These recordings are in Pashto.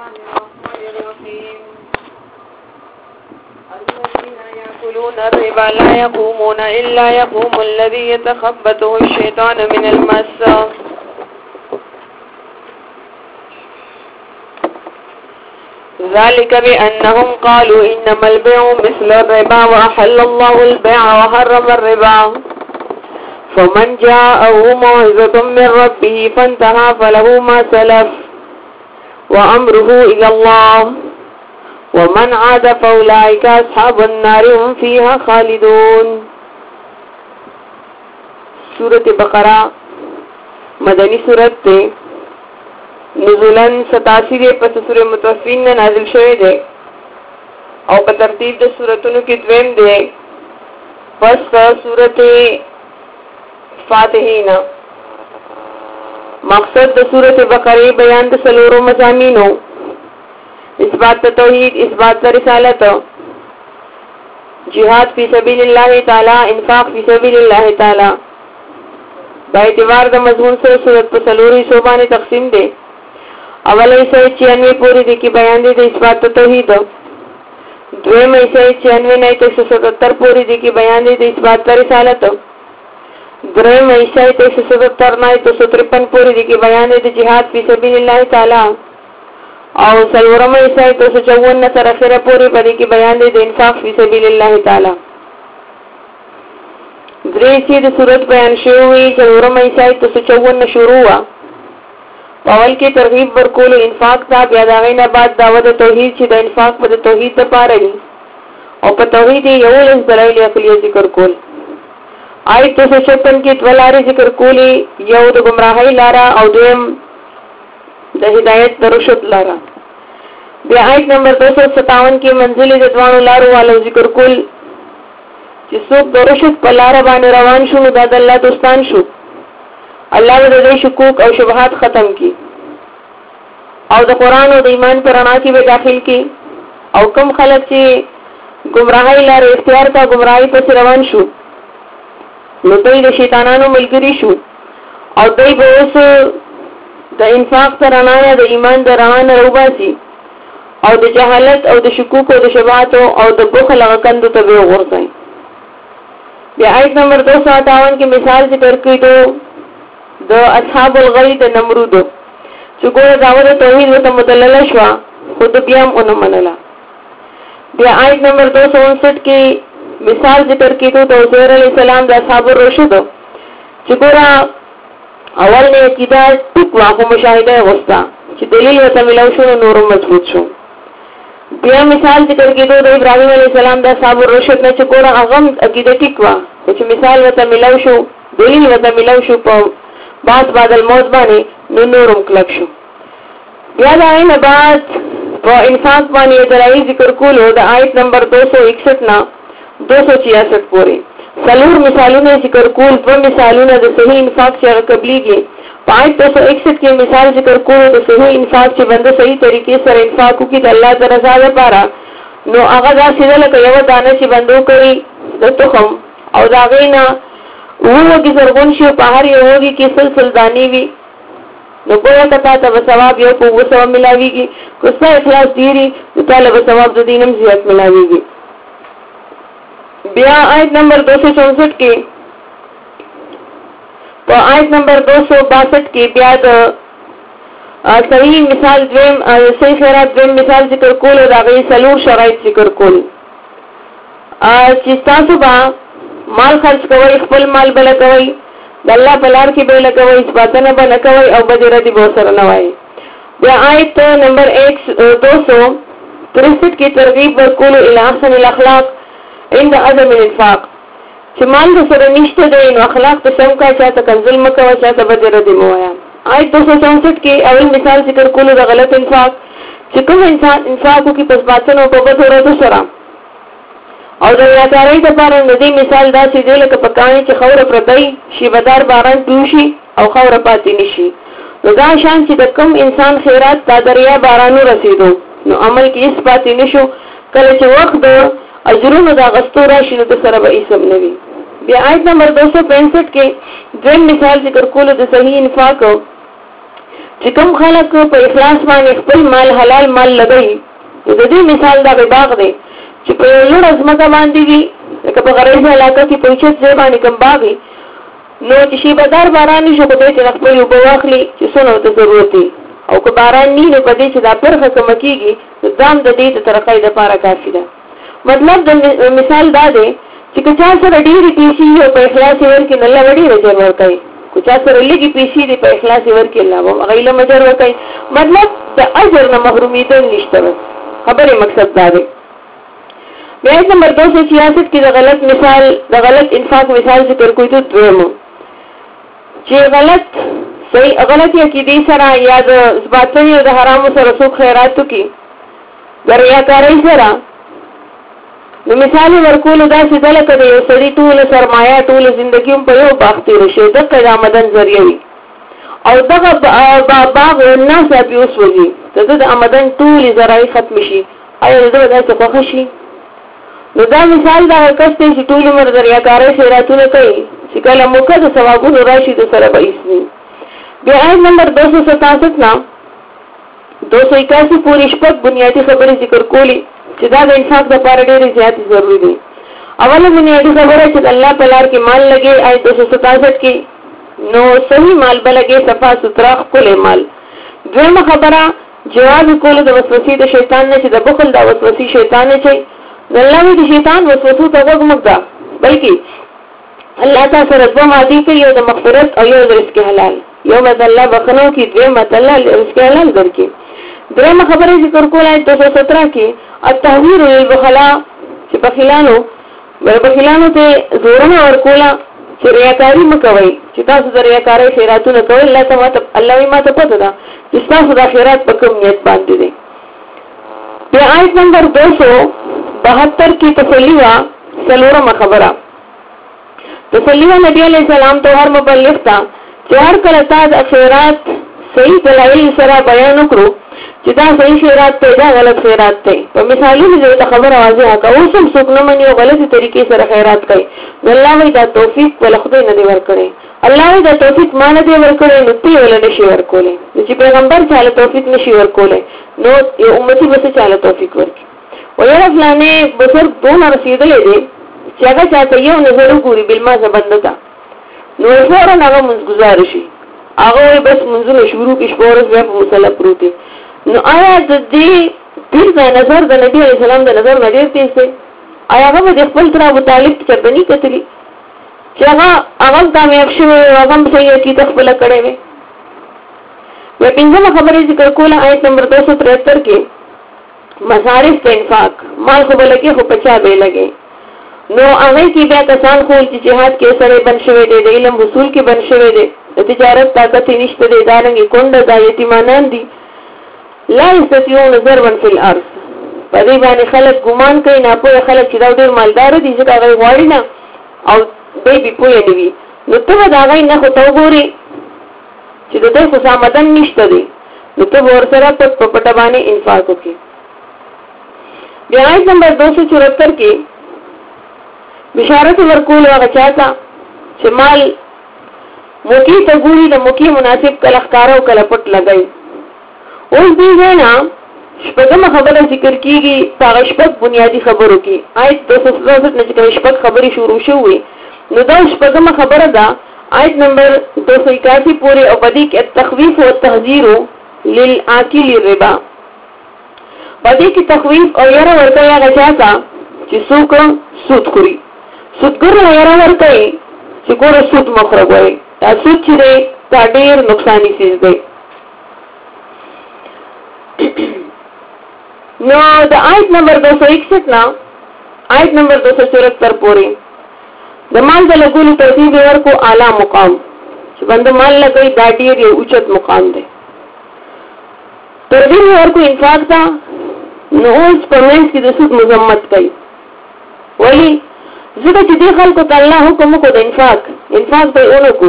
الرحمن الرحيم الذين يأكلون الربا لا يقومون إلا يقوم الذي يتخبطه الشيطان من المس ذلك بأنهم قالوا إنما البيع مثل الربا وأحل الله البيع وحرم الربا فمن جاءه موعظة من ربه فانتهى فله ما سلف وأمره إلى الله ومن عاد فأولئك أصحاب النار هم فيها خالدون. سورة بقرہ مدنی سورت تے نزولن 87 دے پس سورة متوفین نازل شوئے دے او پا ترتیب دے سورتونو کی دویم دے پس سورت فاتحین. مقصد د سورۃ بقرہ بیان د سلورو مضامینو اثبات توحید، اثبات رسالت، جہاد فی سبیل اللہ تعالی، انفاق فی سبیل اللہ تعالی. با اعتبار د مضمون سے سورۃ په سلورو حصو باندې تقسیم ده. اول حصہ 96 پوری دي کی بیان دي د اثبات توحید. دویم حصہ 96 نه 177 پوری دي کی بیان دي د اثبات رسالت. درم حصہ 177 نه 153 پوری دي کی بیان دي د جهاد فی سبیل الله تعالی او سلورم حصہ 154 نه تر اخره پوری پدې کی بیان دي د انفاق فی سبیل الله تعالی. درې چې د صورت بیان شوی سلورم حصہ 154 نه شروع وا. اول کې ترغیب ورکول انفاق ته، بیا دا غینه بعد دعوت توحید چې د انفاق په توحید د پاره دي او په توحید یو لږ دلایل عقلی ذکر کول. آیت 256 کې دولاري ذکر کولی، یو د گمراهی لارا او دویم د هدایت درشد لارا. بیا آیت نمبر 257 کې منزل د دوانو لارو والو ذکر کول چې څوک درشد په لار باندې روان شو نو د الله دوستان شو. الله دې شکوک او شبهات ختم کړي او د قران او د ایمان پر رڼا کې به داخل کړي او کم خلک چې گمراهی لار اختیار کا گمراهی پر روان شو نو دوی د شیطانانو ملګری شو او دوی به اوس د انفاق تر رڼا د ایمان د رڼا نه وباسي او د جهالت او د شکوک او د شبهات او د بخل غکندو ته به ورځي. بیا آیت نمبر 258 کې مثال ذکر کړی د اصحاب الغی د نمرود چې ګوره داوود توحید ته مدلل شو خود بیا هم اون منله. بیا آیت نمبر 259 کې مثال ذکر کیدو د عزیر علیہ السلام د اصحاب الرشد چې ګوره اول نه کیدا ټیک واخو مشاهده وستا چې دلیل وته ملو شو نور مضبوط شو. بیا مثال ذکر کیدو د ابراهیم علیہ السلام د اصحاب الرشد نه چې ګوره هغه عقیده ټیک وا چې مثال وته ملو شو دلیل وته ملو شو په بعد الموت باندې نورم کلک شو. بیا دا نه بعد په انفاق باندې دلایل ذکر کولو د آیت نمبر 261 نه 266 پورې سلور مثالونه ذکر کول. دو مثالونه د صحیح انفاق چې قبليږي. آیت 261 کې مثال ذکر کول د صحیح انفاق چې بنده صحیح طریقې سره انفاق وکړي د الله تعالی رضا لپاره نو هغه دا چې لکه یو دانه چې بندو کوي د تخم او دا غینا وګي زرغون شي په هر یو وګي کې سلسله دانی وي نو ګویا کته ته ثواب یو په وسو ملاويږي کو څه اخلاص دیری طالب ثواب د دینم زیات ملاويږي. بیا آیت نمبر 264 کې په آیت نمبر 262 کې بیا د صحیح مثال دویم صحیح خیرات دویم مثال ذکر کول او دا غي سلور شرایط ذکر کول چې تاسو با مال خرج کوي خپل مال بل کوي د الله په لار کې بل کوي اثباتنه بل کوي او بدره دي به سره نه وای. بیا آیت نمبر 263 کې ترغیب ورکول الی احسن الاخلاق عند عدم الانفاق چې مال سره نشته دی نو اخلاق ته سم کا چاته کنزل مکه او چاته بدره دي موایا. آیت 264 کې اول مثال ذکر کول د غلط انفاق چې کوم انسان انفاق کوي په باطن او په بدره سره او د یادارۍ لپاره ندی مثال دا چې د لکه پکانې چې خوره پردای شي بدار باران پیوشي او خوره پاتې نشي نو دا شان چې د کوم انسان خیرات دا دریا بارانو رسیدو نو عمل کې هیڅ پاتې نشو کله چې وخت د اجرونو دا غستو راشي نو د سره به اسم نوي. بیا آیت نمبر 265 کې دویم مثال ذکر کول د صحیح انفاق چې کوم خلک په اخلاص باندې خپل مال حلال مال لګوي د دې مثال دا باغ دی چې په لوړ ځمکه باندې وي لکه په غریبه علاقه کې په اوچت ځای باندې کوم باغ وي نو چې شي بدار باران شي په دې چې خپل یو واخلي چې څونه ته ضرورت دی او که باران نه نو په دې چې دا پرخه کم کیږي ځان د دې ترقې لپاره کافي ده مطلب د مثال دا دی چې که چا سره ډېری پیسې او په اخلاص ورکړي نه الله وړي رجر ورکړي که چا سره لګي پیسې دې په اخلاص ورکړي الله غیله مجر ورکړي مطلب د اجر نه محرومیدل نشته خبره مقصد دا دی بیا نمبر 266 کې د غلط انفاق مثال ذکر کوي ته دویمو چې غلط عقیدې سره یا د باطل او د حرامو سره څوک خیراتو کې د ریاکارۍ سره نو مثال ورکول دا چې دلته د یو سړي ټول سرمایه ټول ژوندۍ په یو باغ تیر شي د قیامتن ذریعہ وي او دغه باغ نه سپي اوس وږي د آمدن ټول ذرایع ختم شي ایا دغه څه خوښ شي نو دا مثال دا کسته چې ټول عمر ریاکارۍ خیراتونه کوي چې کله موقع د ثوابونو راشي د سره به اسني بیا آیت نمبر 267 نا 281 پوری شپږ بنیادی خبرې ذکر کولی چې دا د انفاق لپاره ډېرې زیاتې ضروری دي اوله بنیادی خبره چې الله په لار کې مال لګي آیت 267 کې نو صحیح مال بلګي صفا سترا خپل مال دویمه خبره جواب کول د وسوسې د شیطان نه چې د بخل د وسوسې شیطان نه چې الله د شیطان وسوسو ته وګمږه بلکې الله تعالی سره د مادي کې یو د مغفرت او یو د رزق حلال یو مد الله بخنو کې دویمه الله رزق حلال درکې درېمه خبره ذکر کولای 217 کې التحویر للبخلاء چې بخیلانو ته زورونه ورکولا چې ریاکاری مکوي چې تاسو د ریاکاری خیراتونه کوئ الله ما ته پته ده چې تاسو د خیرات په کوم نیت باندې دي په آیت نمبر 272 کې تسلیوا څلورمه خبره تسلیوا نبی علیہ السلام ته هر مبلغ تا چې هر کله تاسو خیرات صحیح دلایل سره بیان وکړو چې دا صحیح خیرات ته دا غلط خیرات ته په مثالونو دې خبره واضحه کا اوس هم څوک نه مني او غلطي طریقې سره خیرات کوي الله وی دا توفیق ول خدای نه دی ورکړي الله وی دا توفیق ما نه دی ورکړي نو تی ول نشي ورکولې چې پیغمبر چاله توفیق نشي ورکولې نو یو امتی به چاله توفیق ورکړي ویره فلانه بزرګ دون رسیدلې دي چې هغه چاته یو نظر وګوري بل ما زبندتا نو فورا هغه منځ گزار شي هغه بس منځونه شروع کې شپورس بیا په مصلی پروتي نو آیا د دې پیر د نظر د نبی علیہ السلام د نظر نه ډیر تیز دی آیا هغه د خپل تر ابو طالب څخه بني کتلی چې هغه کامیاب شوی هغه صحیح کی تخبل کړي وي و پنځمه خبره ذکر کوله آیت نمبر 273 کې مصارف د انفاق مال خو بلکې خو پچا به لګي نو هغه کې بیا کسان خو چې جهاد کې سره بن شوی دی د علم وصول کې بن شوی دی د تجارت طاقت نشته دی دارنګ کونډه د یتیمانان دي لا یستطيعون ضربا فی الارض په دې باندې خلک ګمان کوي نه په خلک چې دا ډېر مالدار دي چې هغه غواړي نه او دوی به پوهه نیوي نو ته دا غي نه خو ته وګوري چې د دې خو سامدن نشته دی نو ته ورسره په پټه باندې انفاق وکړي بیا آیت نمبر 274 کې بشارت ورکول هغه چاته چې مال موکی ته ګوري د موکی مناسب کله ښکارا او کله پټ لګي اوس دې نه شپږم خبره ذکر کیږي هغه شپږ بنیادی خبرو کې آیت 267 نه چې شپږ خبرې شروع شوې نو دا شپږم خبره ده آیت نمبر 281 پورې او بدی کې تخویف او تحذير للآکل الربا بدی کې تخویف او یره ورته هغه چاته چې څوک سود خوري سودګر یره ورته چې ګوره سود مخره کوي دا سود چې دا ډېر نقصانی شي دی نو د آیت نمبر 261 نا آیت نمبر 274 پورې د مال د لګولو ترتیب ورکو اعلی مقام چې باندې مال لګي دا ډیر یو اوچت مقام دی ترتیب ورکو انفاق تا نو اوس پرمنس کې د سود مذمت کوي ولی زړه چې دی خلکو ته الله حکم کو د انفاق به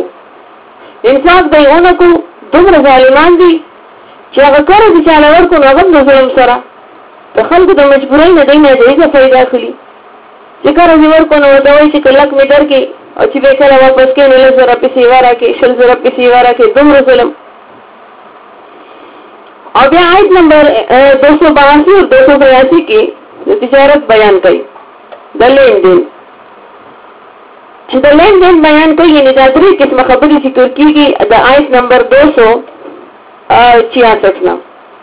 اونکو دومره ظالمان دي چې هغه کار چې چاله ورکو نو هغه د ظلم سره د خلکو د مجبورۍ نه دی نه دیګه فائدہ اخلي چې کار یې ورکو نو دوی چې کلک میټر کې او چې به کله واپس کې نه لږه پیسې ورکړي شل زره پیسې ورکړي دومره ظلم بیا آیت نمبر 282 اور 283 کې د تجارت بیان کړي د لین دین بیان کوي. یعنی دا درې قسمه خبرې ذکر کیږي د آیت نمبر 266 نه.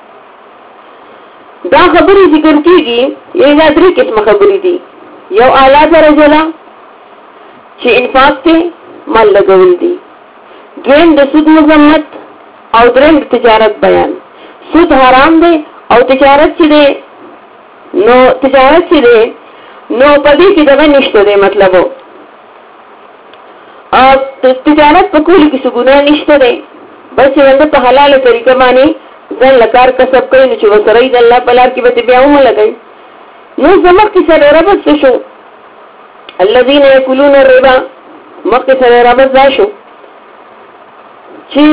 دا خبرې ذکر کیږي یعنی دا درې قسمه خبرې دي. یو اعلی درجه ده چې انفاق ته مال لګول دي. دویم د سود مذمت او دریم د تجارت بیان. سود حرام دی او تجارت چې دی نو پدې کې دغه نشته دی. مطلب تجارت په کولو کې څه ګناه نشته دی، بس څنګه په حلاله طریقه باندې ځان لکار کسب کوي نو چې وسره د الله په لار کې به بیا هم لګي. نو زموږ کې سره ربط څه شو؟ الذين ياكلون الربا مخکې سره ربط دا شو چې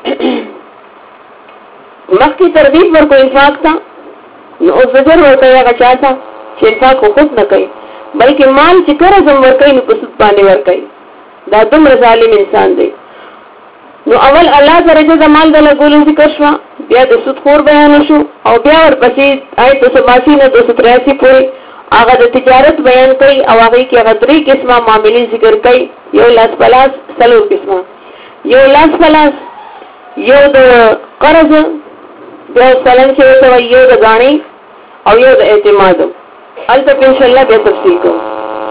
مخکې ترغیب ورکو انفاق ته، نو اوس زجر ورکوي هغه چا ته چې انفاق خود نه کوي بلکې مال چې قرض هم ورکوي نو په سود باندې ورکوي. دا دومره ظالم انسان دی. نو اول الله درجه د مال د لګولو ذکر شو، بیا د سود خور بیان شو او بیا ورپسې آیت 282 نه 283 پورې هغه د تجارت بیان کوي او هغه کې هغه درې قسمه معاملې ذکر کوي. یو لاس پلاس، څلور قسمه. یو لاس پلاس، یو د قرض، بیا سلام چې وته یو د غاڼې او یو د اعتماد. البته ان شاء الله به تفصیل کوم.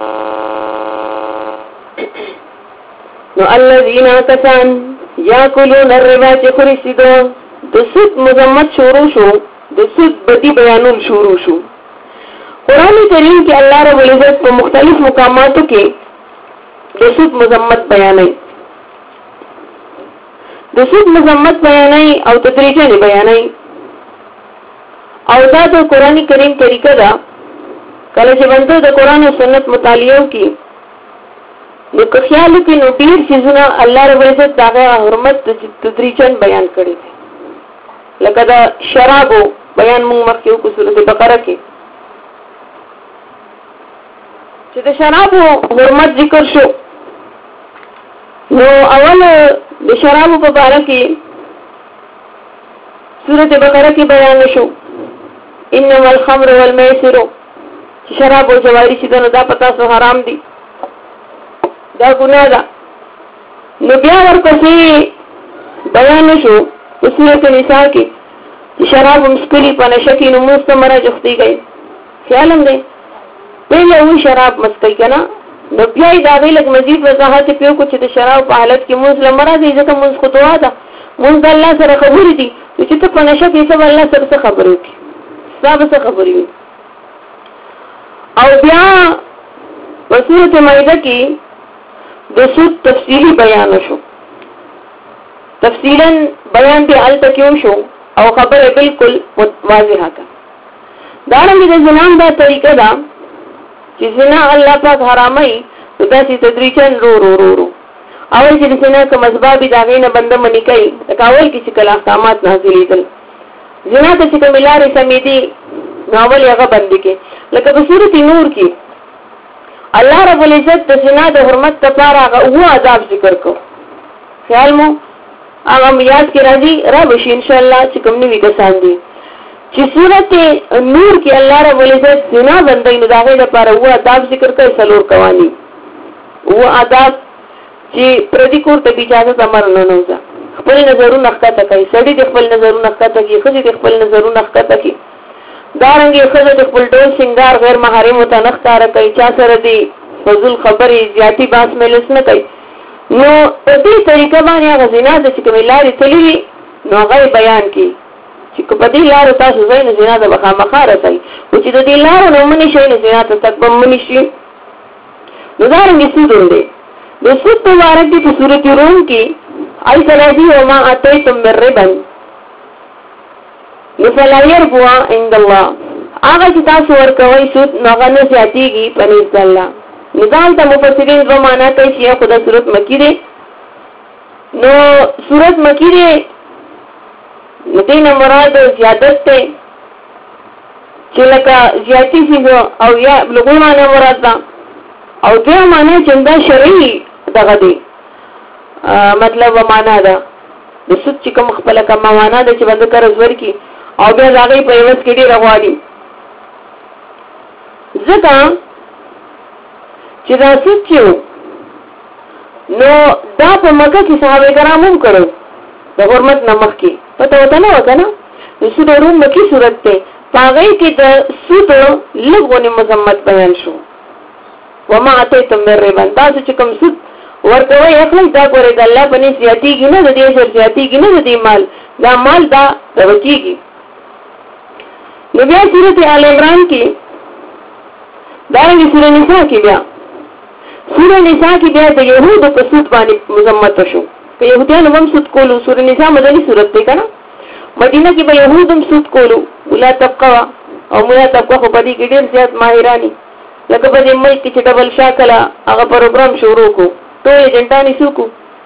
نو الذين كفروا ياكلون الربا چې خوريسيدو د سود مذمت شروع شو، د سود بدی بیانول شروع شو. قرآن کریم کې الله رب العزت په مختلف مقاماتو کې د سود مذمت بیانوي، د سود مذمت بیانوي او تدریجاً بیانوي. او دا د قرآن کریم طریقه ده کله چې بنده د قرآن او سنت مطالعه کوي نو که خیال کې نو ډیر چیزونه الله رب العزت دغه حرمت تدریجاً بیان کړی دی. لکه دا شرابو بیان موږ مخکې وکړو سورۃ بقره کې چې د شرابو حرمت ذکر شو. نو اول د شرابو په اړه کې سورۃ بقره کې بیان شو انما الخمر والميسر، شراب او جواری چې دا پتا سو حرام دي، دا ګناه ده. نو بیا ورپسې بیان شو په سورۃ النساء کې چې شراب مسکلی په نشه کې نو مستمره جختی گئی. خیال هم دی پہلے وی شراب مسکی کنا. نو بیا دا ویلک مزید وضاحت پیو کو چې د شراب په حالت کې مسلم مرادي ځکه موږ خو دعا ده موږ الله سره خبرې دي چې ته په نشه کې سب الله سره خبرې وکړي صاحب سره خبرې وي. او بیا په سورۃ مائده کې د سود تفصیلی بیان شو، تفصیلا بیان دی الته کیو شو او خبره بالکل واضحه ده. دا رنګ د زنان دا طریقه ده چې زنا الله پاک حرامي دا چې تدریجاً رو اول چې زنا کوم اسباب دا غینه بنده منی کوي اول کې چې کله احکامات نازلېدل زنا ته چې کوملارې سمیدي ناول هغه باندې کې لکه په سورۃ نور کې الله رب العزت د زنا د حرمت لپاره هغه او عذاب ذکر کو. خیال مو هغه یاد کې راځي را بشي ان شاء الله چې کوم نوې کسان دي چې سورۃ نور کې الله رب العزت زنا بندي نه داغه لپاره او عذاب ذکر کوي. سلور قوانین او عذاب چې پردي کور ته اجازه امر نه نوځه، خپل نظرونه ښکته کوي، سړي د خپل نظرونه ښکته کوي، خځې د خپل نظرونه ښکته کوي. دارنګه خځه د خپل ډول سنگار غیر محرم ته نه ښکارا کوي، چا سره دی فضول خبرې زیاتی باس ملس نه کوي. نو په دې طریقه باندې هغه زنا د چې کومې لارې تللی نو هغه بیان کی چې په دې لارو تاسو ځای نه زنا د مخامخه راځي او چې د دې لارو نه منی شي نه زنا ته تک به منی شي. نو دارنګه سود دی د سود په اړه کې په سورۃ روم کې آی سلادی او ما اتیتم من ربا فلا يربو عند الله، هغه چې تاسو ورکوي سود هغه نه زیاتیږي پنځ الله. نظام ته مفسرین و معنا کوي چې خدای سورۃ مکی دی. نو سورۃ مکی دی نو دینه مراد زیادت ته چې لکه زیاتی شي او یا لغوي معنا مراد ده او دغه معنا چې دا شرعي دغه دی مطلب و معنا ده د سود چې کوم خپل کوم معنا ده چې باندې قرض ورکی او بیا هغه په یوس کې ډیر غواړي ځکه چې دا سچو نو دا په مکه کې صحابه کرام هم کړو د حرمت نمخ کې پته وته نه وکنه نو سود روم مکی صورت ته پاغې کې د سود لږونه مذمت بیان شو وما اتیتم من ربا دا چې کوم سود ورکوي اخلي دا ګوره د الله په نس زیاتیږي نه د دې سر زیاتیږي نه د دې مال دا مال دا ورکیږي نو بیا سورته آل عمران کې دا د سورې نساء کې بیا سورې نساء کې بیا د يهودو په سود باندې مذمت شو که يهودانو هم سود کولو سورې نساء مدني سورته ده کنه مدینه کې به يهود هم سود کولو ولا تبقوا او مولا تبقوا خو په دې کې ډېر زیات ماهرانی لکه په دې ملک کې چې ډبل شاکله هغه پروګرام شروع کو ټول جنټانی سوکو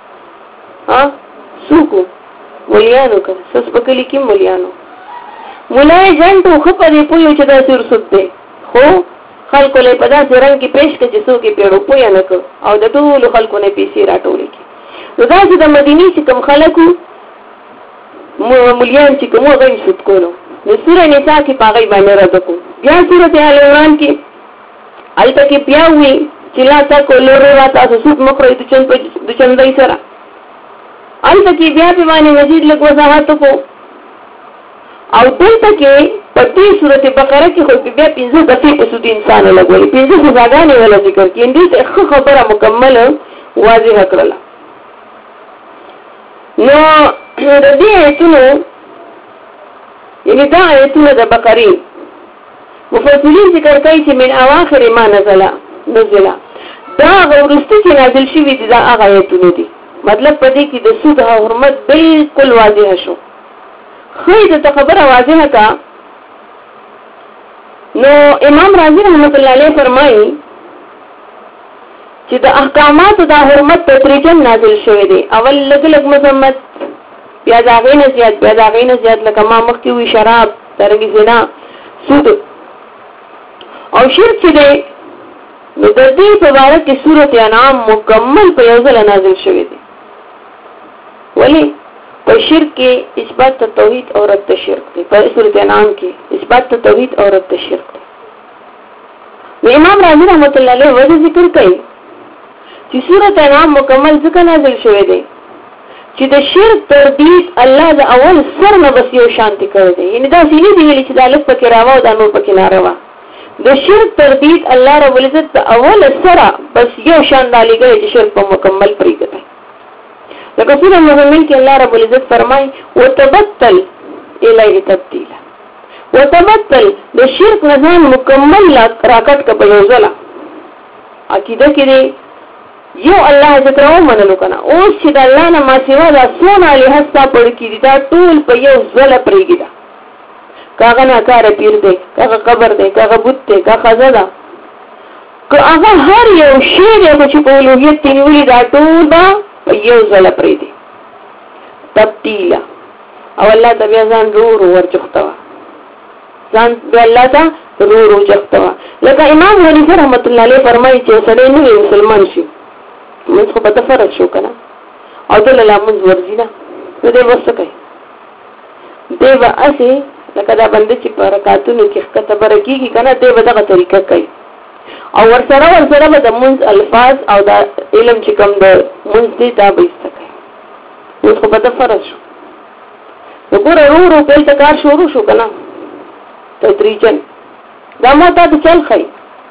سوکو مولیانو که سس پکلی کی مولیانو مولای جنټو خو په دې پویو چې دا سور سود دی خو خلکو له په داسې رنګ کې پېښ کړي چې څوک یې پیړو پوی نه کو او د ټولو خلکو نه پیسې راټولې کی نو داسې د مدینې چې کوم خلکو مولیان چې کوم غوښ سود کولو نو سورې نساء کې پاغي باندې راځو بیا سورته آل عمران کې الته کې بیا وی چې لا تاسو لوري وا تاسو سود مخرې د چندای سره الته کې بیا په باندې مزید لږ وضاحت کو او دلته کې په دې سورته بقره کې خو بیا 15 دفعې په سود انسان لګولې 15 سزاګانې ولا ذکر کې دې ښه خبره مکمل واضح کړله نو د دې ایتونو یعنی دا ایتونه د بقره مفسرین ذکر کوي چې من اواخر ما نزل دا غورسته چې نازل شوی دي دا هغه ایتونه دي مطلب پدې کې د سود حرمت بالکل واضح شو خو د خبره واضحه کا نو امام رازی رحمت الله علیه فرمایي چې د احکامات د حرمت تدریجا نازل شوی دي اول لګ لګ مذمت بیا دا غینه زیات لکه ما مخکې وی شراب ترګي زنا سود او شرک چې دی نو د دې په اړه کې سورته انعام مکمل په یو ځل نازل شوی دی ولی په شرک کې اثبات توحید او رد شرک دی په سورته انعام کې اثبات توحید او رد شرک دی نو امام رازی رحمت الله علیه وجه ذکر کوي چې سورته انعام مکمل ځکه نازل شوی دی چې د شرک تردید الله د اول سر نه بس یو شانتي کړی دی یعنی دا سینې دی چې د الف پکې راو او د نور پکې ناروا د شرک تردید الله رب العزت د اول سره بس یو شان دالګي چې شرک په مکمل پریږدي لکه سورہ مومن کې الله رب العزت فرمایي وتبتل الیه تبتیلا وتبتل د شرک نظام مکمل راکټ کپل وزلا عقیده کې یو الله ذکر او منلو کنه اوس چې د الله نه ما سیوا د سونه له هستا پړ کې دا ټول په یو ځل پریږدي کاغه نه کار پیر دی کاغه قبر دی کاغه بوت دی کاغه خزاده کاغه هر یو شی دی چې په لوهیت نیولې دا ټول با یو ځل پرې دی تبتیلا او الله ته بیا ځان ورچخته ځان بیا الله ته ورچخته لکه امام حنیفه رحمت الله علیه فرمایي چې سړی نو مسلمان شي موږ خو په فرض شو کنه او دلته موږ ورځینا نو دې وسه کوي دی به اسی لکه دا بنده چې په رکعاتونو کې ښکته برکیږي کنه دی به دغه طریقه کوي او ورسره به د منځ الفاظ او دا علم چې کوم د منځ دی دا به استکای اوس خو په فرض شو وګوره ورو کول کار شروع شو کنه تدریجا دا مو ته چل خي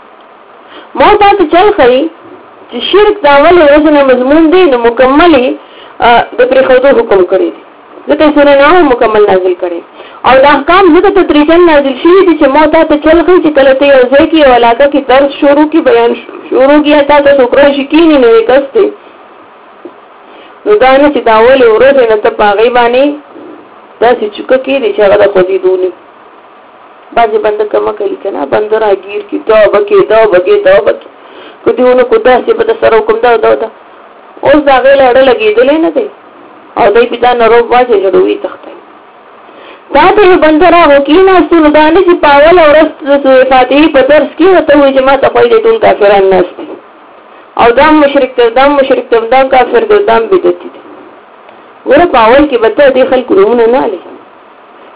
چې شرک دا اول ورځنه مضمون دی نو مکملي د پرخودو حکم کړی دی ځکه سورہ نو مکمل نازل کړي او د احکام ځکه تدریجا نازل شوی دي چې مو ته چل خي چې کله ته یو ځای کې یو علاقه کې درس شروع کی بیان شروع کیا تا ته شکر شکینی نه وکسته نو دا نه چې دا اول ورځنه ته پاغي باندې دا چې چوک کې دي چې هغه خو دي دونی باځي بند کما کوي کنه بند راګیر کی توبه کدیونه کودا چې په سره حکم دا اوس دا غل اړه لګیدلې نه دی او دای پیدا نرو واځي جوړوي تخته دا ته بندرا وکینا ستو دانه چې پاول اورست فاتحه په ترس کې وته وي چې ما ته پای دې ټول کافرانه نشته او دا مشرک ته دا کافر ګردام بدعتي ور پاول کې بته دې خلکو روونه نه لې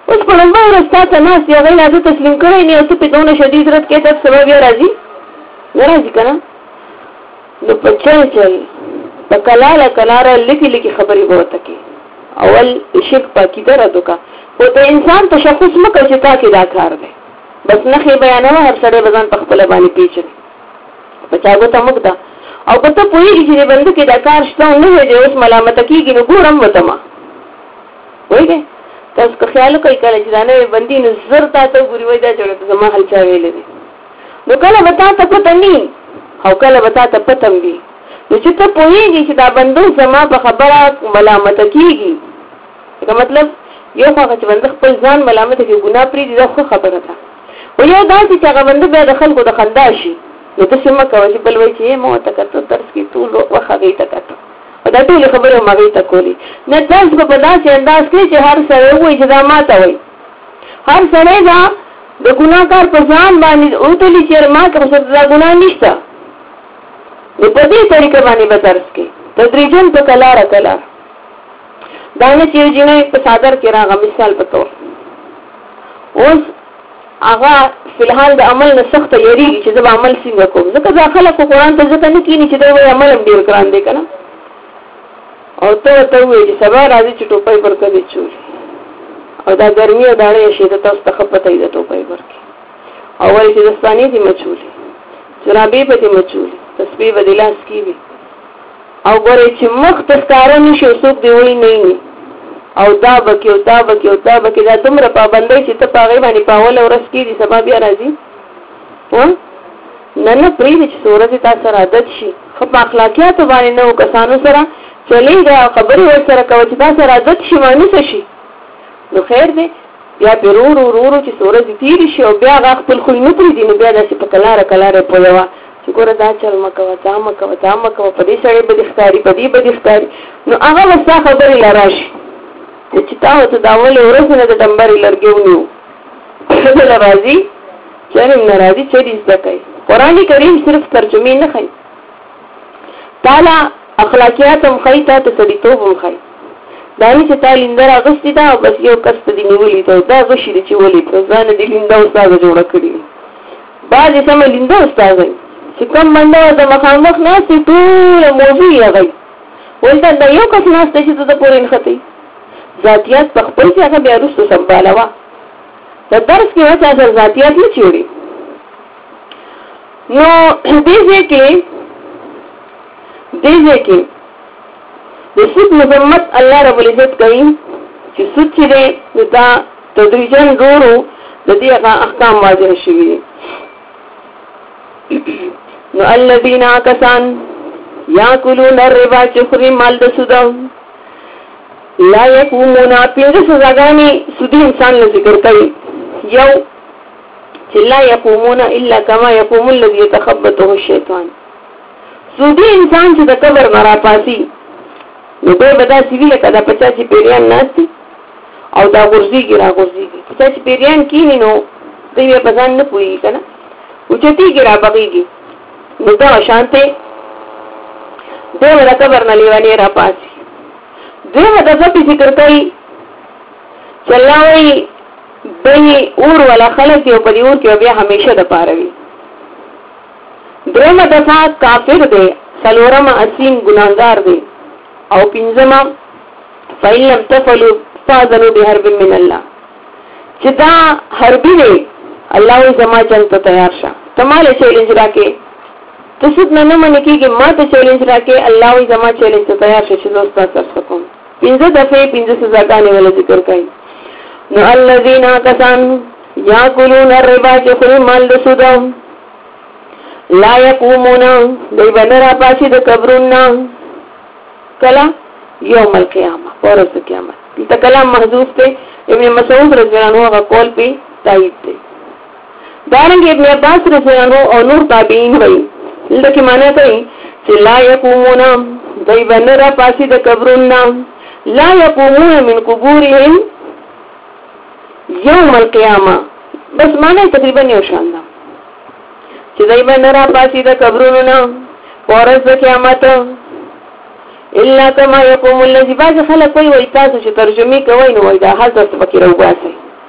اوس په لمبه ورځ تا ته ناست یې هغې لا تسلیم کړی نه او ته پې دونه شدید رد کې ته سبب بیا راځي نه راځي که نه نو په چل په کلاله کلاره لکې لکې خبرې به ورته کې اول شرک پاکیده رد وکړه خو د انسان تشخص مه کړه چې تا کې دا کار دی بس نښې بیانوه هر سړی به ځان په خپله باندې پیچوي په چا ګوته موږ ده او که ته پوهېږي چې د بنده کې دا کار شته او نه دی اوس ملامته کېږي نو ګورم ورته ما پوهېږئ تاسو که خیال وکړئ کله چې دا نوې بندي نو زر تا ته وګوري وایي دا جوړه ته زما حل چا ویلی دی نو کله به تا ته پته نه او کله به تا ته پته هم وي نو چې ته پوهېږي چې دا بندو زما په خبره ملامته کېږي لکه مطلب یو خواږه چې بنده خپل ځان ملامته کړي ګناه پرېږدي دا ښه خبره ده خو یو داسې چې هغه بنده بیا د خلکو د خندا شي نو تاسې مه کوه چې بل وایي چې ما ورته کتو درس کې ټول وخت هغې ته کتو او دا ټولې خبرې هم هغې ته کولې نه درس به په داسې انداز کړي چې هر سړی ووایي چې دا ما ته وایي هر سړی دا د ګناه کار په ځان باندې وتلي چې ما که په دا ګناه نشته نو په دې طریقه باندې به درس کې تدریجاً په کلاره کلاره دا نه چې یو جینۍ په څادر کې راغه مثال په طور اوس هغه فلحال د عمل نه سخته یریږي چې زه به عمل څنګه کوم ځکه دا خلک خو قرآن ته ځکه نه کښېني چې دی وایي عمل هم ډېر ګران دی که نه او ته ورته ووایې چې سبا راځي چې ټوپۍ پر کدې چولي او دا ګرمي او داړه یې شي ته تاسو ته ښه پته وي د ټوپۍ پر کې او وایي چې دستانې دې مچولي جرابې به دې مچولي تسبیح به دې لاس کې وي او ګورئ چې مخ ته ښکاره نه شي او څوک دې وایي نه او دا بکې او دا بکې او دا بکې دا دومره پابندۍ چې ته په هغې باندې په اوله ورځ کېږي سبا بیا راځي نه پرېږدي چې څو ورځې تا سره عادت شي ښه په اخلاقیاتو باندې نوو کسانو سره چلېږه او خبرې ورسره کوه چې تا سره عادت شي مانوسه شي نو خیر دی بیا پې ورو چې څو ورځې تېرې شي او بیا هغه خپل خوی نه پرېږدي نو بیا داسې په کلاره کلاره یې پوهوه چې ګوره دا چل مه کوه دا مه کوه دا مه کوه په دې سړی به دې ښکاري په دې به دې ښکاري نو هغه به ستا خبرې له راشي چې تا ورته د اولې ورځې نه د ډمبرې لرګې ونیو کله راځي چرې نه راځي چرې زده کوي قرآن کریم صرف ترجمې نه ښایي تاله اخلاقیات هم ښایي تا ته سړیتوب هم ښایي دا نه چې تا لینده راغوستې ده او بس یو کس ته دې نیولي ده دا غشي دی چې ولید ځانه دې لینده استاده جوړه کړې بعضې سمه لینده استاده چې کوم منډه د مخامخ ناستې ټوله موضوع یې هغوی ولته دا یو کس ناسته چې ته د پورې نښتئ ذاتیات په خپل چې هغه بیا وروسته سمبالوه په درس کې وچا سره ذاتیات نه چیړي نو دې ځای کې د سود مذمت الله رب العزت کوي چې سود چې دی دا تدریجاً ورو د دې هغه احکام واضح شوي دي نو الذین کسان یاکلون الربا چې خوري مال د سود لا یقومون پنځه سزاګانې سودي انسان له ذکر کوي یو چې لا یقومون الا کما یقوم الذي يتخبطه الشیطان سودي انسان چې د قبر نه راپاسي نو دوی به داسې وي لکه دا پچا چې پیریان ناستي او دا غورځېږي راغورځېږي پچا چې پیریان کښېني نو دوی بیا په ځان نه پوهېږي که نه اوچتېږي رابغېږي نو دغه شانتې دوی به د قبر نه لیونې راپاسي دویمه دفعه پې ذکر کوي چې الله وایي دوی اور والا خلک دي او په دې اور کې بیا همیشه دپاره وي دویمه دفعه کافر دی څلورمه اسیم ګناهګار دی او پنځمه فإن لم تفعلوا فأذنوا بحرب من الله چې دا حربي دی الله وایي زما جنګ ته تیار شه ته ماله چیلنج راکې ته سود نه منې کېږي ما ته چیلنج راکې الله وایي زما چیلنج ته تیار شه چې زه ستا سره کوم پنځه دفعې پنځه سزاګانې ولا ذکر کوي نو الذین کسان یاکلون الربا چې خوري مال د سود لا یقومون دوی به نه راپاسي د قبرونو کله یوم القیامه ورځ د قیامت دلته کلام محذوف دی ابن مسعود رضی الله عنه هغه قول پې تایید دی دارنګه ابن عباس رضی الله عنه او نور تابعین وایي دلته کې معنی کوي چې لا یقومون دوی به نه راپاسي د قبرونو لا يقومون من قبورهم يوم القيامه بس معنی تقریبا یو شان ده چې دوی به نه راپاسي د قبرونو نه ورځ د قیامت الا كما يقوم الذي بعض خلک وایي تاسو چې ترجمه کوئ نو وایي دا حضرت فقیر وباسي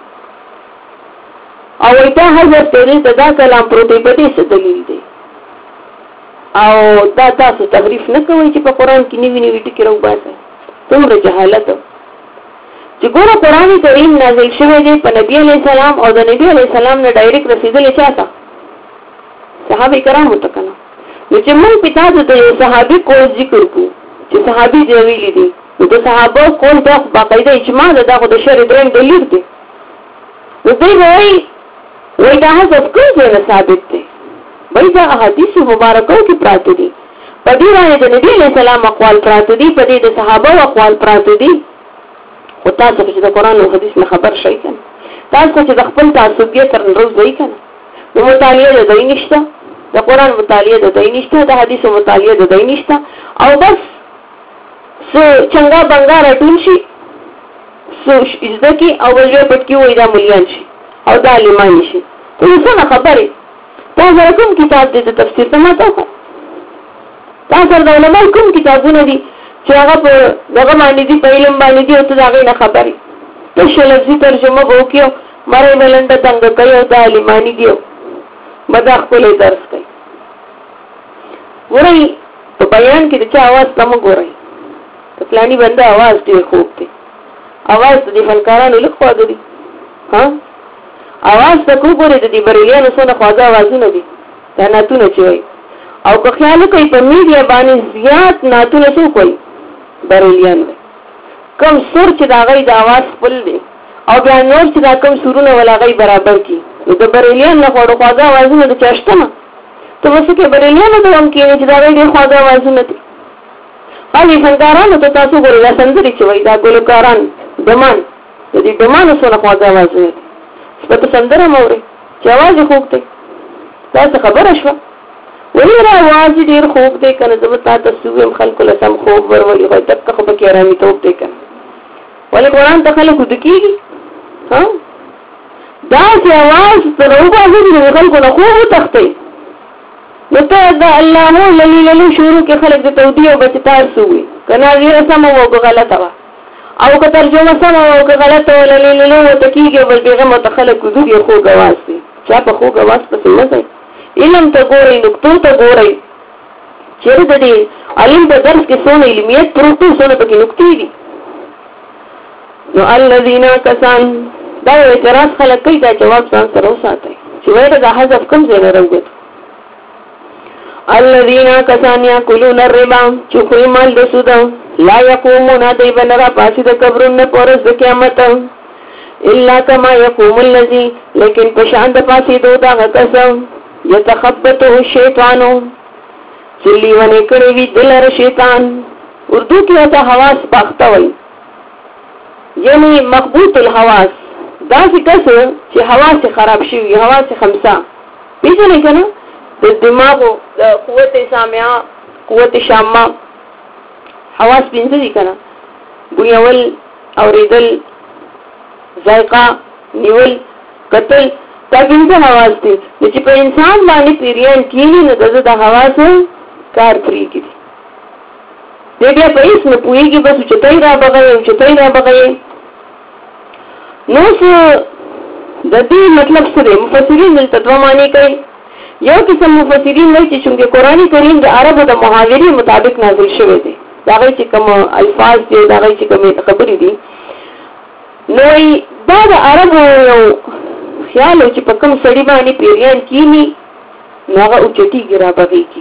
او دا حذف ته دا کلام پروت دی په دې څه دلیل دی او دا تاسو تحریف نه کوئ چې په قران کې نیوی نیوی ټکی راوباسئ څومره جهالت چې ګوره قران کریم نازل شوی دی په نبی علیہ السلام او د نبی علیہ السلام نه ډایرکټ رسیدلی چاته صحابه کرامو ته کنه نو چې موږ پتا د صحابي کو ذکر کو چې صحابي دی ویلي دي نو د صحابه کول دا باقاعده اجماع ده دغه د شرع درنګ دلیل دی نو دوی وایي دا حذف کوم ځای ثابت دی وایي دا احادیث مبارکو کې پراته دي په دې باندې د نبی علیہ السلام اقوال پراته دي په دې د صحابه اقوال پراته دي او تاسو چې د قران او حدیث نه خبر شئ کنه تاسو چې د خپل تعصبیت تر روز وای کنه نو مطالعه د دې نشته د قران مطالعه د دې نشته د حدیث مطالعه د دې نشته او بس سو څنګه بنگار اټول شي سو ځکه او ولې پټکی وای دا مليان شي او دا لیمان شي ته څه خبره تاسو کوم کتاب دې د تفسیر ته ماته تاسو د علماء کوم کتابونه دي چې هغه په دغه باندې دي په علم باندې دي او ته هغه نه خبرې ته شلزي ترجمه وکيو مړې ملنډ څنګه کوي او دا لیمانی دی مدا خپل درس کوي ورای په بیان کې د چا आवाज کم ګورای ته پلاني بنده आवाज ډیر خوب دی आवाज د فنکارانو له خوا دی ها आवाज ته کو ګورې د دې بریلیانو څخه خواږه आवाजونه دي دا ناتونه چوي او که خیال کوي په میډیا باندې زیات ناتونه څه کوي بریلیان کم سور چې دا غي د आवाज خپل دی او بیا نور چې دا کم سورونه ولا غي برابر کی نو د بریلیان له خواږه आवाजونه د چاشتنه ته وسه کې بریلیانو ته هم کې چې دا غي د خواږه आवाजونه دي هغه فنکارانو ته تاسو ګورئ دا سندري چې وای دا ګلوکاران دمان د دې دمانو څخه خواږه आवाजونه په سندره موري چې आवाज خوب دی دا څه خبره شو وی را आवाज ډیر خوب دی کنه زه تاسو سوم خلکو له سم خوب ورولې خو تک خو به کېرامي توپ دی کنه ولې قرآن ته خلکو دکېږي ها دا چې आवाज تر وګورئ د خلکو له خوب تختې نو ته دا الله مو للی شروع کې خلک د تودی او بچتار سوې کنه غیر سم او غلطه وا او که ترجمه سم او که غلطه وللی ته کېږي بل پیغام ته خلکو دوی خو غواز دي چا په خو غواز پسې نه ځي علم ته ګورئ نقطو ته ګورئ چیرې دې علم په درس کې څونه علمیت پروتو څونه پکې نقطې دي نو الذين کسان دا اعتراض خلک کوي دا جواب ځان سره وساتي چې وایي دا حذف کوم ځای نه راوځي الذين کسان یاکلون الربا چوکوي مال د سود لا يقومون دای بنرا پاسې د قبرونو پورز د قیامت الا كما يقوم الذي لیکن پشان د پاسې دوه قسم يتخبطه الشيطان چلی ونه کړی وی دلر شیطان اردو کې وته حواس باخته وای یعنی مخبوط الحواس دا څه چې حواس خراب شي حواس خمسه پیژنې کنه د دماغ د قوت سامعه قوت شامه حواس پنځه دي کنه بویول اوریدل ذائقه نیول قتل دا پنځه حواس دي چې په انسان باندې پیریان کینی نه د حواس کار کوي دي بیا په هیڅ نه پوهیږي بس چتای را بغي نو څه د دې مطلب څه دی مفسرین دلته دوه معنی کوي یو قسم مفسرین وایي چې څنګه قرآن کریم د عربو د محاورې مطابق نازل شوی دی دا غي چې کوم الفاظ دي دا غي چې کوم خبرې دي نو دا د عربو یو خیال چې په کوم سړي باندې پیریان کینی نو هغه اوچتي ګرا بغي کی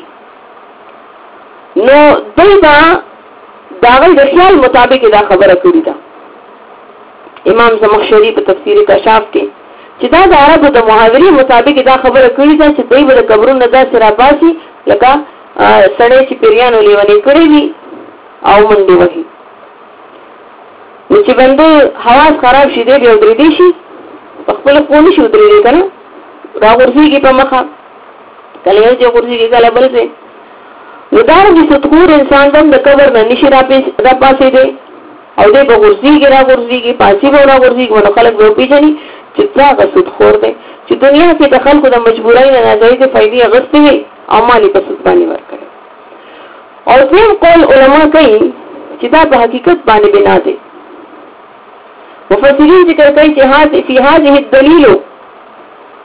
نو دایبا دا غي د خیال مطابق دا خبره کړی دا امام زمخشری په تفسیر کشاف کې چې دا د عربو د محاورې مطابق دا خبره کړی دا چې دوی به د قبرونو دا سره باسي لکه سړی چې پیریانو لیونی کړی وي او منډي وهي نو چې بنده حواس خراب شي دی بیا درې دي شي خپل خپل شي درې کنه را ورسیږي په مخه کله یو چې ورسیږي کله بل څه نو دا د ستخور انسان د قبر نه نشي را پاسې دی او دې به ورسیږي پاسې به را ورسیږي نو خلک به پیژني چې دا غسد خور دی چې دنیا کې د خلکو د مجبورۍ نه ناځایز فائدې اغستې وي او مالی په سود باندې ورکړي او دیم قول علما کوي چې دا په حقیقت باندې بنا دي مفسرین ذکر کوي چې فی هذه الدلیل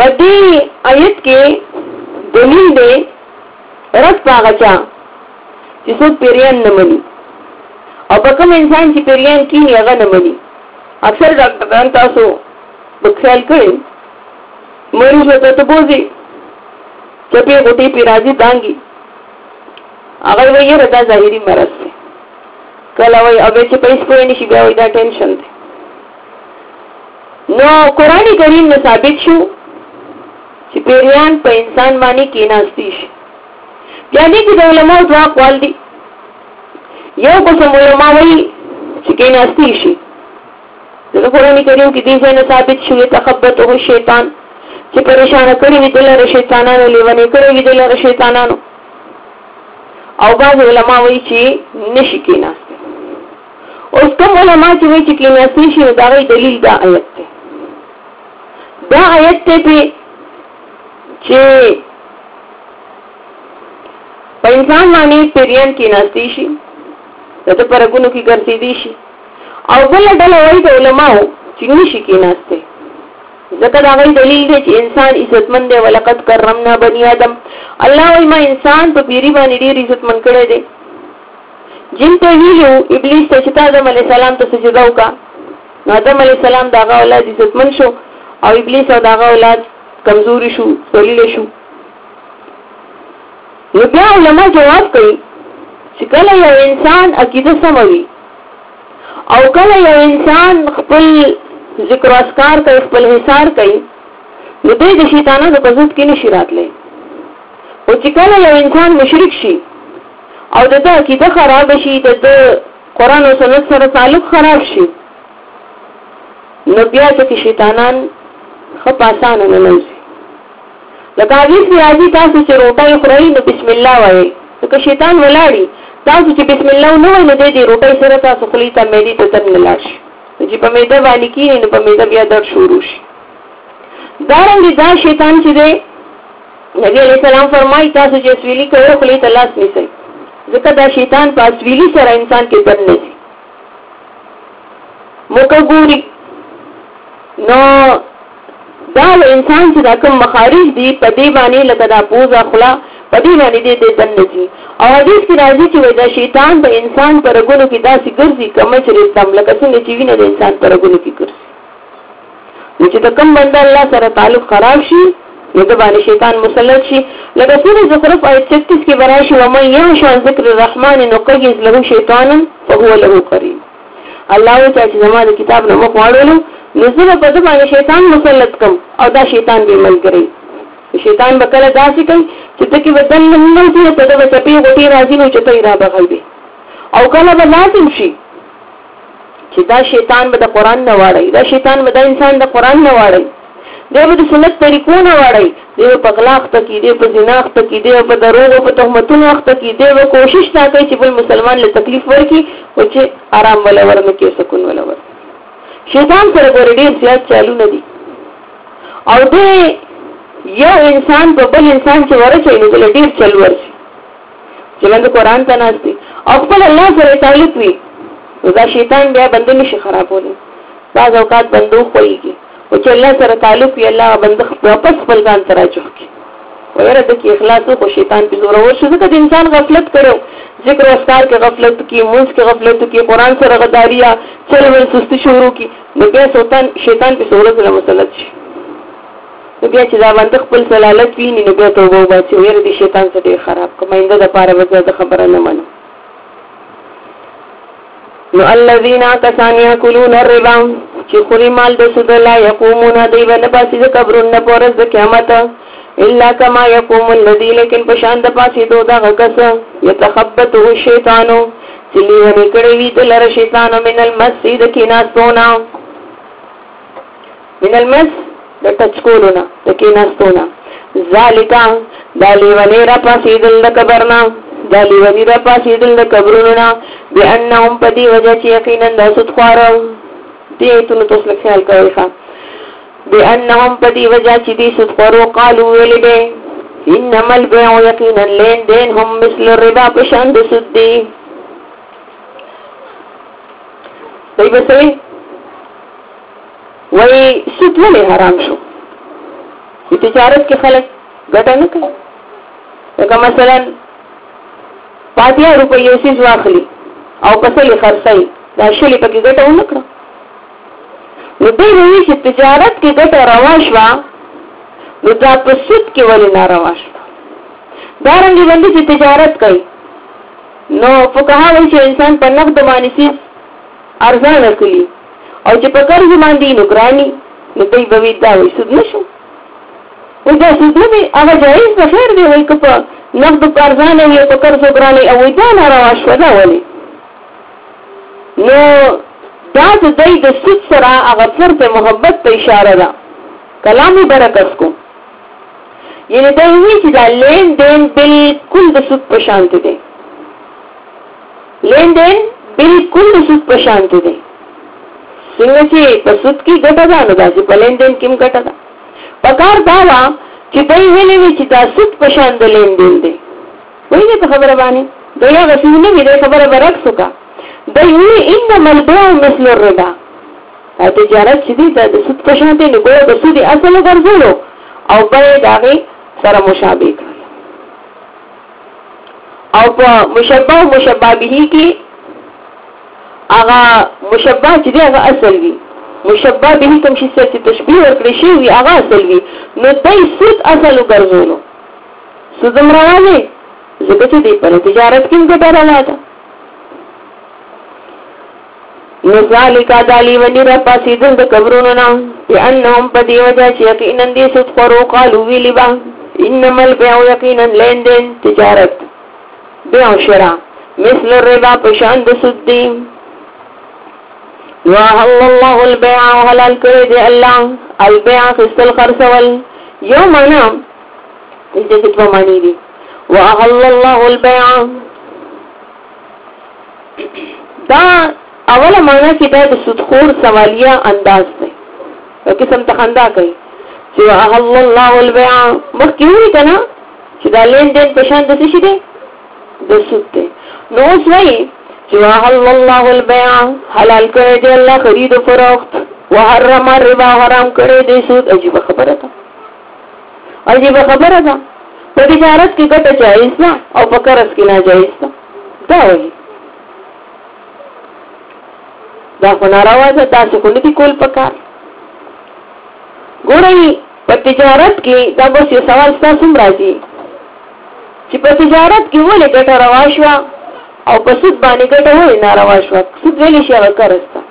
پدې آیت کې دلیل دی رد پاغچا چې څوک پیریان نه مني او په کوم انسان چې پیریان کینی هغه نه مني. اکثر ډاکټران تاسو په خیال کړئ مریض ته ته بوزي چې په غوټي پیراځي دانګي هغه وایي ردا ظاهري مرض دی کله وایي او چې پیسې کوی نشي بیا وایي دا ټینشن دی. نو قرآن کریم نه ثابت شو چې پیریان په انسان باندې کیناستی شي. بیا دې کې د علماء دوا اقوال دي. یو قسم علماء وایي چې کیناستی شي د قرآن کریم کې دې ځای نه ثابت شو تخبطه الشیطان چې پریشان کړی وي دلته شیطانانو لیونی کړی وي دلته شیطانانو. او بعض علماء وایي چې نشي کیناستی. اوس کوم علماء چې وایي چې کیناستی شي دا غي دلیل دا آیت دی. دا آیت ته چې په انسان باندې پیریان کیناستی شي دته پرګونو کې ګرځېدي شي او بل ډول وایي د علماء چې نشي کیناسته ځکه دا غي دلیل دی چې انسان عزتمن دی ولقد کرمنا بني آدم. الله وايي ما انسان په پیری باندې ډیر عزتمن کړی دی. جن ته ویلو ابلیس ته چې آدم علی السلام ته سجده وکړه نو آدم علی السلام داغه اولاد عزتمن شو او ابلیس او داغه اولاد کمزوري شو ذلیل شو. نو بیا علماء جواب کوي چې کله یو انسان عقیده سموي او کله یو انسان خپل ذکر او اذکار کوي خپل حساب کوي نو دې د شیطانانو په ضد کې نشي راتلی. او چې کله یو انسان مشرک شي او د عقیده خراب شي د قرآن او سنت سره تعلق خراب شي نو بیا چې شیطانان خپ آسان نه نوځي. لکه حدیث کې راځي تاسو چې روټۍ خورئ نو بسم الله وایي ځکه شیطان ولاړي تاسو چې بسم الله نه وایي نو دې روټۍ سره تاسو خلی ته مېدی ته تر نه لاړ شي چې په مېده باندې کېږي نو په مېده بیا درد شروع شي. دارنګه دا شیطان چې دی نبی علیہ السلام فرمایي تاسو چې اسویلی کوئ خلی ته لاس نیسئ ځکه دا شیطان په اسویلی سره انسان کې دن نه دي موږ ګوري نو دا انسان چې دا کوم مخارج دي په دې باندې لکه دا پوزه خلا په دې باندې دې دن نه دي. او حدیث کې راځي چې دا شیطان په انسان پر غونو کې داسې ګرځي کوم چې رستم لکه څنګه چې ویني د انسان پر غونو کې ګرځي. نو چې کوم بنده الله سره تعلق خراب شي نو د باندې شیطان مسلط شي. لکه سورۃ زخرف آیت 36 کې براشي و من یعش عن ذکر الرحمن نقیض له شیطانا فهو له قرین. الله چې زموږ کتاب نو مخ واړو نو زه په دې باندې شیطان مسلط کوم او دا شیطان به ملګری. شیطان به کله داسې کوي چې ته کې بدل نه وي ته د چپی غوټي راځي نو چې ته را بغوي او کله به لازم شي چې دا شیطان به د قران نه واړي دا شیطان به د انسان د قران نه واړي دی به د سنت طریقو نه واړي دی په غلاخ ته کې دی په زناخ ته کې دی په دروغ په تهمتونو وخت کې دی به کوشش تا کوي چې بل مسلمان له تکلیف ورکړي او چې آرام ولا ورنه کې سکون ولا ور. شیطان سره ګورډي زیات چالو نه دي او دی یو انسان په بل انسان چې ورچې نو بل ډیر چل ورشي چې موږ قرآن ته ناشتي او خپل الله سره تعلق وي دا شیطان بیا بنده نشي خرابولی. بعض اوقات بندو خوېږي او چې الله سره تعلق وي الله بنده واپس خپل ځان ته راځي ویره د کې اخلاص او شیطان په زور ورشي ځکه د انسان غفلت کړو ذکر او اذکار کې غفلت کی موږ کې غفلت کی قرآن سره غداریا چل ول سستی شروع کی نو بیا شیطان په زور سره مسلط شي. بیا چې دا باندې خپل سلالت ویني نو بیا توبه وباسي ویره د شیطان څخه خراب کومینده د پاره به د خبره نه منو. نو الذين كسان ياكلون الربا چې خوري مال د سود لا يقومون دی ونه پاسې د قبرونه پورز د قیامت الا كما يقوم الذي لكن پشان د پاسې دوه غکس يتخبطه الشيطان چې لیونی کړي وي د لره شیطان من المسجد کې ناستونا من المس د تچکولونا د کې ناستونا ذالک دالیونی را پاسې د قبرنا دالیونی را پاسې د قبرونو بأنهم پدی وجه چې یقینا د سود خوارو دې ته نو تاسو خیال کوئ ښا بأنهم پدی وجه چې دې سود خوارو قالو ویل به انما البيع یقینا لین دین هم مثل الربا پشان د سود دی. دوی بسوي وای سود ولې حرام شو په تجارت کې خلک ګټه نه کوي. لکه مثلا 50 روپۍ یو څیز واخلي او پسې خرڅوي، دا شلې پکې ګټه ونه کړه. نو دوی وایي چې تجارت کې ګټه روا شوه، نو دا په سود کې ولې ناروا شوه؟ دارنګې باندې چې تجارت کوي نو فقها وایي چې انسان په نقد باندې څیز ارزانه کړي او چې په قرض باندې نو ګراني، نو دوی به وایي دا وایي سود نه شو. وایي دا سود نه دی، هغه جایز ده، خیر دی. وایي که په نقد په ارزانه وي او په قرض ګراني، او وایي دا ناروا شوه، دا ولې؟ نو دا د دوی د سود سره هغه فرد محبت ته اشاره ده. کلام برکت کو یعنی دوی وایي چې دا لین دین بالکل د سود په شان دی، لین دین بالکل د سود په شان دی. څنګه چې په سود کې ګټه ده، نو داسې په لین دین کې هم ګټه ده. پکار دا وه چې دوی ویلې وي چې دا سود په شان د لین دین دی. وایي په خبره باندې دوی هغه څه نه وي، د خبره برعکس وکړه. دوی وایي انما البيع مثل الربا، دا تجارت چې دی دا د سود په شان دی، نو ګوره د سود اصل وګرځولو او بیې د هغې سره مشابه کړل. او په مشبه او مشبه به کې هغه مشبه چې دی هغه اصل وي، مشبه به کوم شي چې تشبیه ورکړی شي وي هغه اصل وي. نو دوی سود اصل وګرځولو، سود هم روا دی ځکه چې دی په تجارت کې ګټه روا ده. نو ذالک دالی ونی را پاسیدل د قبرونو نه بانهم په دی وجه چې یقینا دې سود خورو قالو ویلی با انما البيع یقینا لین دین تجارت بیع او شراء مثل الربا پشان د سود دی. وحل الله البيع وحلال کړی دی الله البيع خستل خرڅول. یو معنا دې په معنی دی وحل الله البيع، دا اوله معنا کې دا د سودخور سوالیه انداز دی، یو قسم تخندا کوي چې وحل الله البيع مخکې وایي که نه چې دا لین دین په شان د څه شي دی؟ د سود دی. نو اوس وایي چې وحل الله البيع حلال کړی دی الله خرید و فروخت، وحرم الربا حرام کړی دی سود. عجیبه خبره ده، عجیبه خبره ده. په تجارت کې ګټه جایز ده او په قرض کې ناجایز ده، دا وایي. دا خو ناروا ده، داسې خو نه دي کول پکار. ګورئ په تجارت کې دا بس یو سوال ستاسو هم راځي چې په تجارت کې ولې ګټه روا شوه او په سود باندې ګټه ولې ناروا شوه؟ سود ویلی شي هغه قرض ته.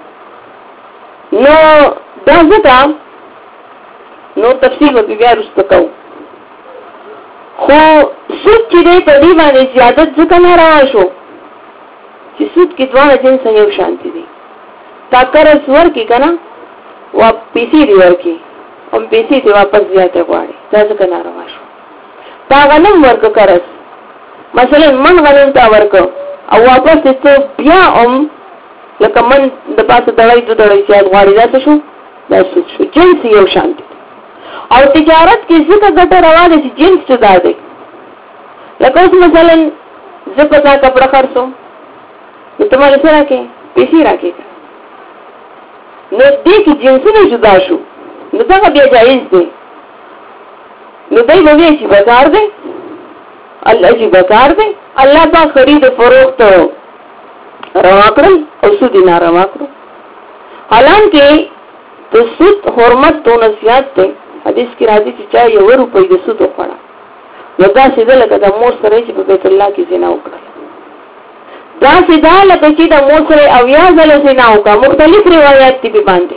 نو دا ځکه نو تفصیل به بیا وروسته کوو، خو سود چې دی په دې باندې زیادت ځکه ناروا شو چې سود کې دواړه جنس یو شانتي دي. تا قرض ورکړي که نه وا پیسې دې ورکړي او پیسې دې واپس زیاتې غواړي، دا ځکه ناروا شو. تا غنم ورکړه قرض، مثلا من غنم تا ورکړه او واپس دې ته بیا هم لکه من د پاسه دړی دو دړی زیات غواړي، دا څه شو؟ دا سود شو. جنس یو شانتي او تجارت کې ځکه ګټه روا ده چې جنس جدا دی. لکه اوس مثلا زه په تا کپړه خرڅوم نو ته ماله څه راکې؟ پیسې راکې. نو دې کې جنسونه جدا شو، نو دغه بیا جایز دی. نو دی به وایي چې بکار دی، الله چې بکار دی، الله پاک خرید فروخت روا کړل او سود یې ناروا کړو. حالانکه د سود حرمت دونه زیات دی، حدیث کې راځي چې چا 1 روپۍ د سود وخوړه نو داسې ده لکه د مور سره چې په بیت الله کې زنا وکړه، داسې ده لکه چې د مور سره 80 ځله زنا وکړه. مختلف روایات دي باندې.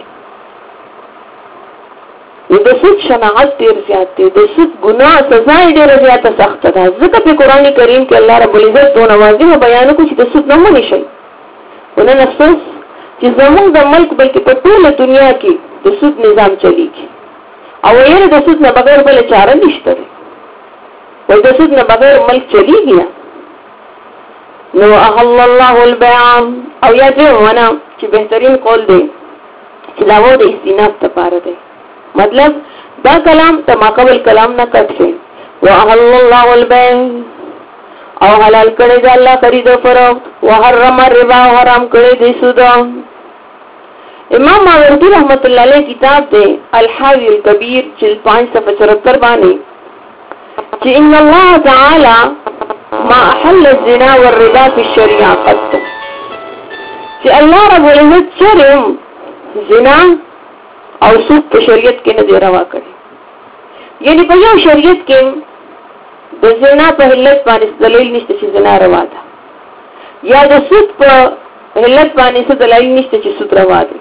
د سود شناعت ډېر زیات دی، د سود ګناه سزا یې ډېره زیاته سخته ده. ځکه په قرآن کریم کې الله رب العزت دونه واضح بیان وکړي چې د سود نه ونې شئ. ونن افسوس چې زموږ د ملک بلکې په ټوله دنیا کې د سود نظام چلیږي او یې د سود نه بغیر بل چاره نشته دی. وای د سود نه بغیر ملک چلیږي نه. نو احل الله البيع او یا دې ونه چې بهترین قول دی چې دا و د استیناف لپاره دی. مطلب دا کلام ته ماقبل کلام نه کټ شي. واحل الله البيع او حلال کړی دی الله خرید او فروخت، وحرم الربا حرام کړی دی سود. امام ماوردی رحمت الله علیه کتاب دی الحاوی الکبیر جلد 574 باندې چې ان الله تعالی ما احل الزنا والربا في الشريعه قط چې الله رب العزت شرم زنا او سود په شریعت کې نه دی روا کړی. یعنی په یو شریعت کې د زنا په علت باندې دلیل نشته چې زنا روا ده، یا د سود په علت باندې څه دلیل نشته چې سود روا ده.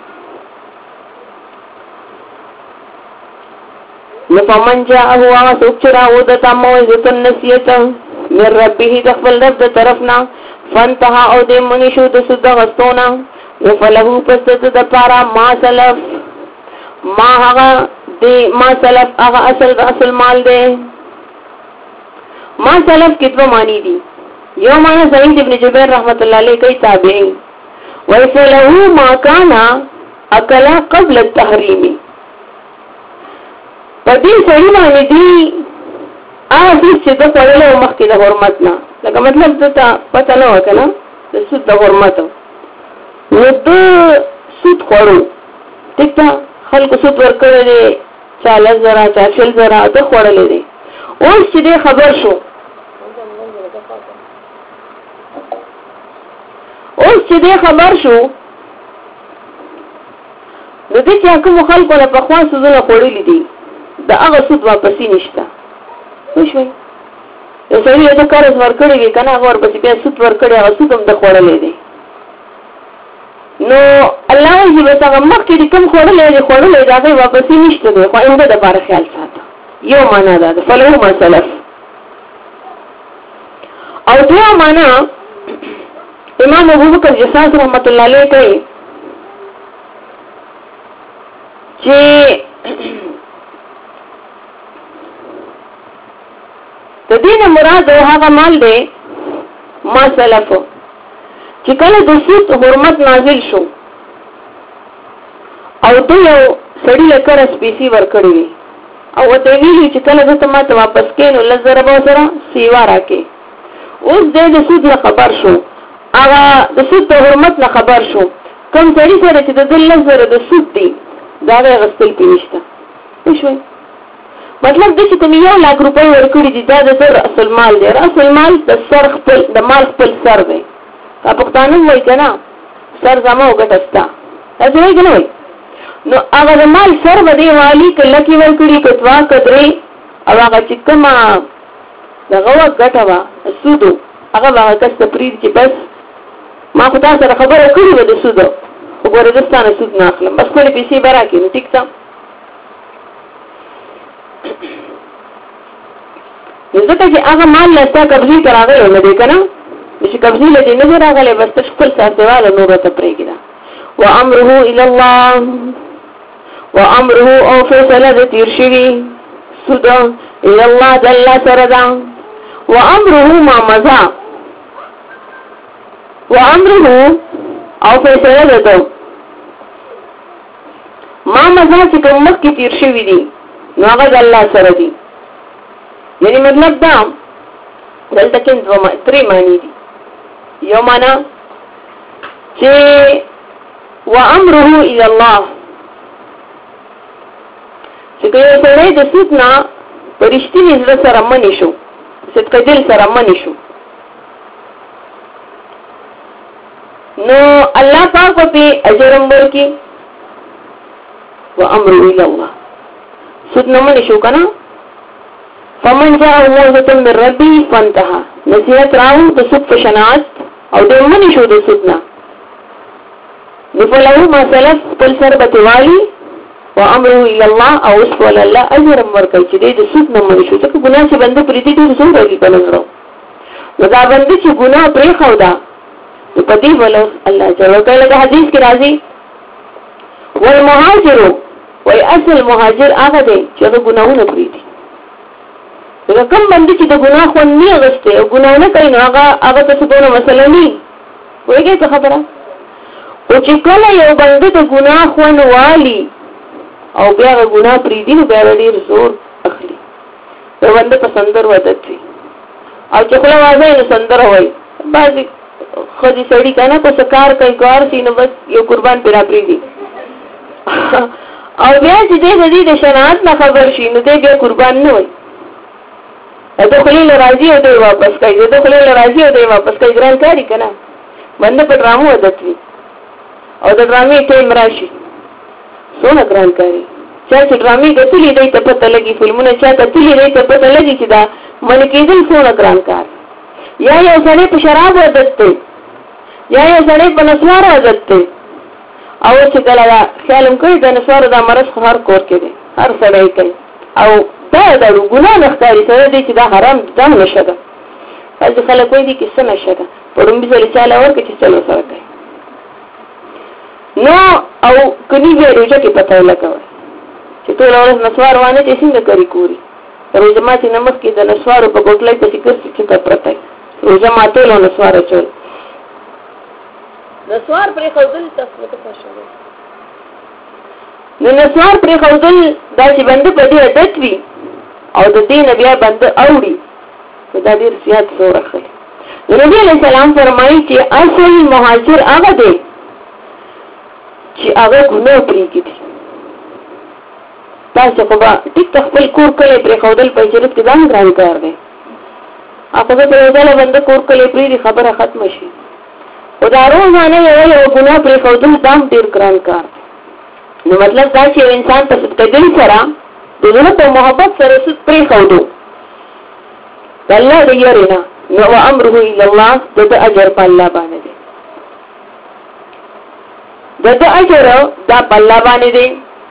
فمن جاءه واسوک چراو د موعظه النصیحت من ربه د خپل رب د طرفنا فانتها او د منی شو د سود غستونا فله پس د پارا ما سلف ما هغه اصل مال دی. ما سلف کتو معنی دی. یو معنی سعید ابن جبیر رحمت الله علیه کوي تابعین وفله ما کان اکلا قبل التحریم. په دې سړي باندې دی چې د خپلو مخکې د حرمت نه لکه مطلب ته پته نه وکنه د سود د حرمت نو د سود خورو ټیکه خلکو سود ورکړي دي 40,000 40,000 د خورلې دي. اوس چې دې خبر شو نو دې چې کوم خلکو له پخوا سودونه خورلې دي دا هغه سود واپسی نشته. وښوي یو سړي یو قرض ورکړی وي کنه هغه ورپسې بیا سود ورکړي هغه سود هم د خوړلې دي. نو الله یې به څنګه مخکې کوم خوړلې دي دا به واپسی نشته دی خو انده د بار خیال ساته. یو معنا ده فلو ما سلف. او دوه معنا امام ابوبکر جساس رحمت الله علیه کوي چې د دین مراد هغه مال دی ما سلف چې کله د سود حرمت نازل شو او ته یو سړی لکه سپیسی ورکړی وي او ته ویلی چې کله زه ما ته واپس کینو لزر به سره سیوا راکې. اوس د سود نه خبر شو هغه د سود د حرمت نه خبر شو کوم سړی سره چې د دل لزر د سود دی دا به غسل پینشته. وښوي مطلب د چې کوم 1 لک روپۍ ورکړي دي دا د اصل مال دی. اصل مال د سر خپل د مال خپل سر دی. پښتانه وایي کنه سر زما وګټستا تاسو وایي کنه نو هغه د مال سر باندې والی کله کې ورکړي کتوا کدرې او هغه چې کما دغه وګټه وا سودو هغه هغه کس پرید چې بس ما خو تاسو سره خبره کړې و د سودو وګوره د ستانه سود نه اخلم بس کله پیسې براکې نو ټیک څه ځکه چې هغه مال لستا قبضې تراغلی نه دی کنه چې قبضې لدی نه دی راغلی بس خپل ساتواله نور ته پرېږده. وامره الى الله وامره او فیصله د تیر شوي سود الى الله د الله سره ده. وامره ما مزا وامره او فیصله ده ما مزا چې کوم مخکې تیر شوي دي نو هغه د الله سره دي. یعنی مطلب دا دلته کې درې معنی دي. یو معنا چې وامره الى الله چې یو سړی د سود نه پرشتي زړه سره منی شو صدق دل سره منی شو نو الله پاک په اجر ورکړي. وامره الى الله سود نه منی شو کنه فمن جاء موعظة من ربه فانتهى. نصیحت راو د سود په شناعت او د منی شو د سود نه نفلو ما سلف پل سربت والی وامره الى الله او اسفل الله اجر ورکړي چې د سود نه منی شو ځکه ګناه چې بنده پریتی ډیر زور دی په نظر نو دا بنده چې ګناه پرې خو دا په دې ولو الله جل وعلا حدیث کې راځي والمهاجر وای اصل مهاجر هغه دی چې ګناهونه پریتی. دا کوم باندې چې د ګناه خو نه غسته او ګناه نه کوي نو هغه څه دونه مسله نه وایي څه خبره او چې کله یو باندې د ګناه خو نه والی او بیا ګناه پری دی نو بیا ډیر زور اخلي. یو باندې په سندر ودت وي او چې خپل وازه نو سندر وای بعضی خو دې سړی کنه کو سکار کوي کار سي نو بس یو قربان پیرا پری دی او بیا چې دې د شناعت نه خبر شي نو دې بیا قربان نه وي ته خلیل راضي او دې واپس کوي ته خلیل راضي او دې واپس کوي ګران کاری کنه باندې په ډرامو عادت وي او د ډرامې ټیم راشي څونه ګران کاری چې ډرامې کتلې دې ته پته لګي فلمونه چې کتلې دې ته پته لګي چې دا من کېدل څونه ګران کار یا یو سړی په شراب عادت دی یا یو سړی په نسوار عادت دی او چې کله خیالم کوي د نسوار د مرض هر کور کې دی هر سړی کوي او دا د ګناه نختاري سره دی چې دا حرام ده نشه ده چې خلک وایي چې څه نشه ده پړم به ځل چاله ورکړي چې چلو سره کوي نو او کني به روزه کې پته لګوي چې ټول ورځ نسوار وانه چې څنګه کوي کوری روزه ماتي نمک کې د نسوار په ګوتلای په سکر چې پرته روزه ماته له نسوار چول نسوار پر خوذل تفصیل خوشاله نو نسوار پر خوذل دا چې بنده په دې عادت وي او د دین بیا بنده اوړي دا ډیر زیات زور اخلي نبی علیہ السلام فرمایي چې اصل مهاجر هغه دی چې هغه ګناه پرېږدي تاسو خو به ټیک خپل کور کلی پرې ښودل په هجرت کې دا هم ګران کار دی هغه به یو ځله بنده کور کلی پرېږدي خبره ختمه شي خو دا روزانه یو ګناه پرې ښودل دا هم ډېر ګران کار دی نو مطلب دا چې یو انسان په صدقګۍ سره د زړه په محبت سره سود پرې ښودو د الله د یارې نه نو امره الی الله د اجر په الله باندې دی د اجر دا په الله باندې دی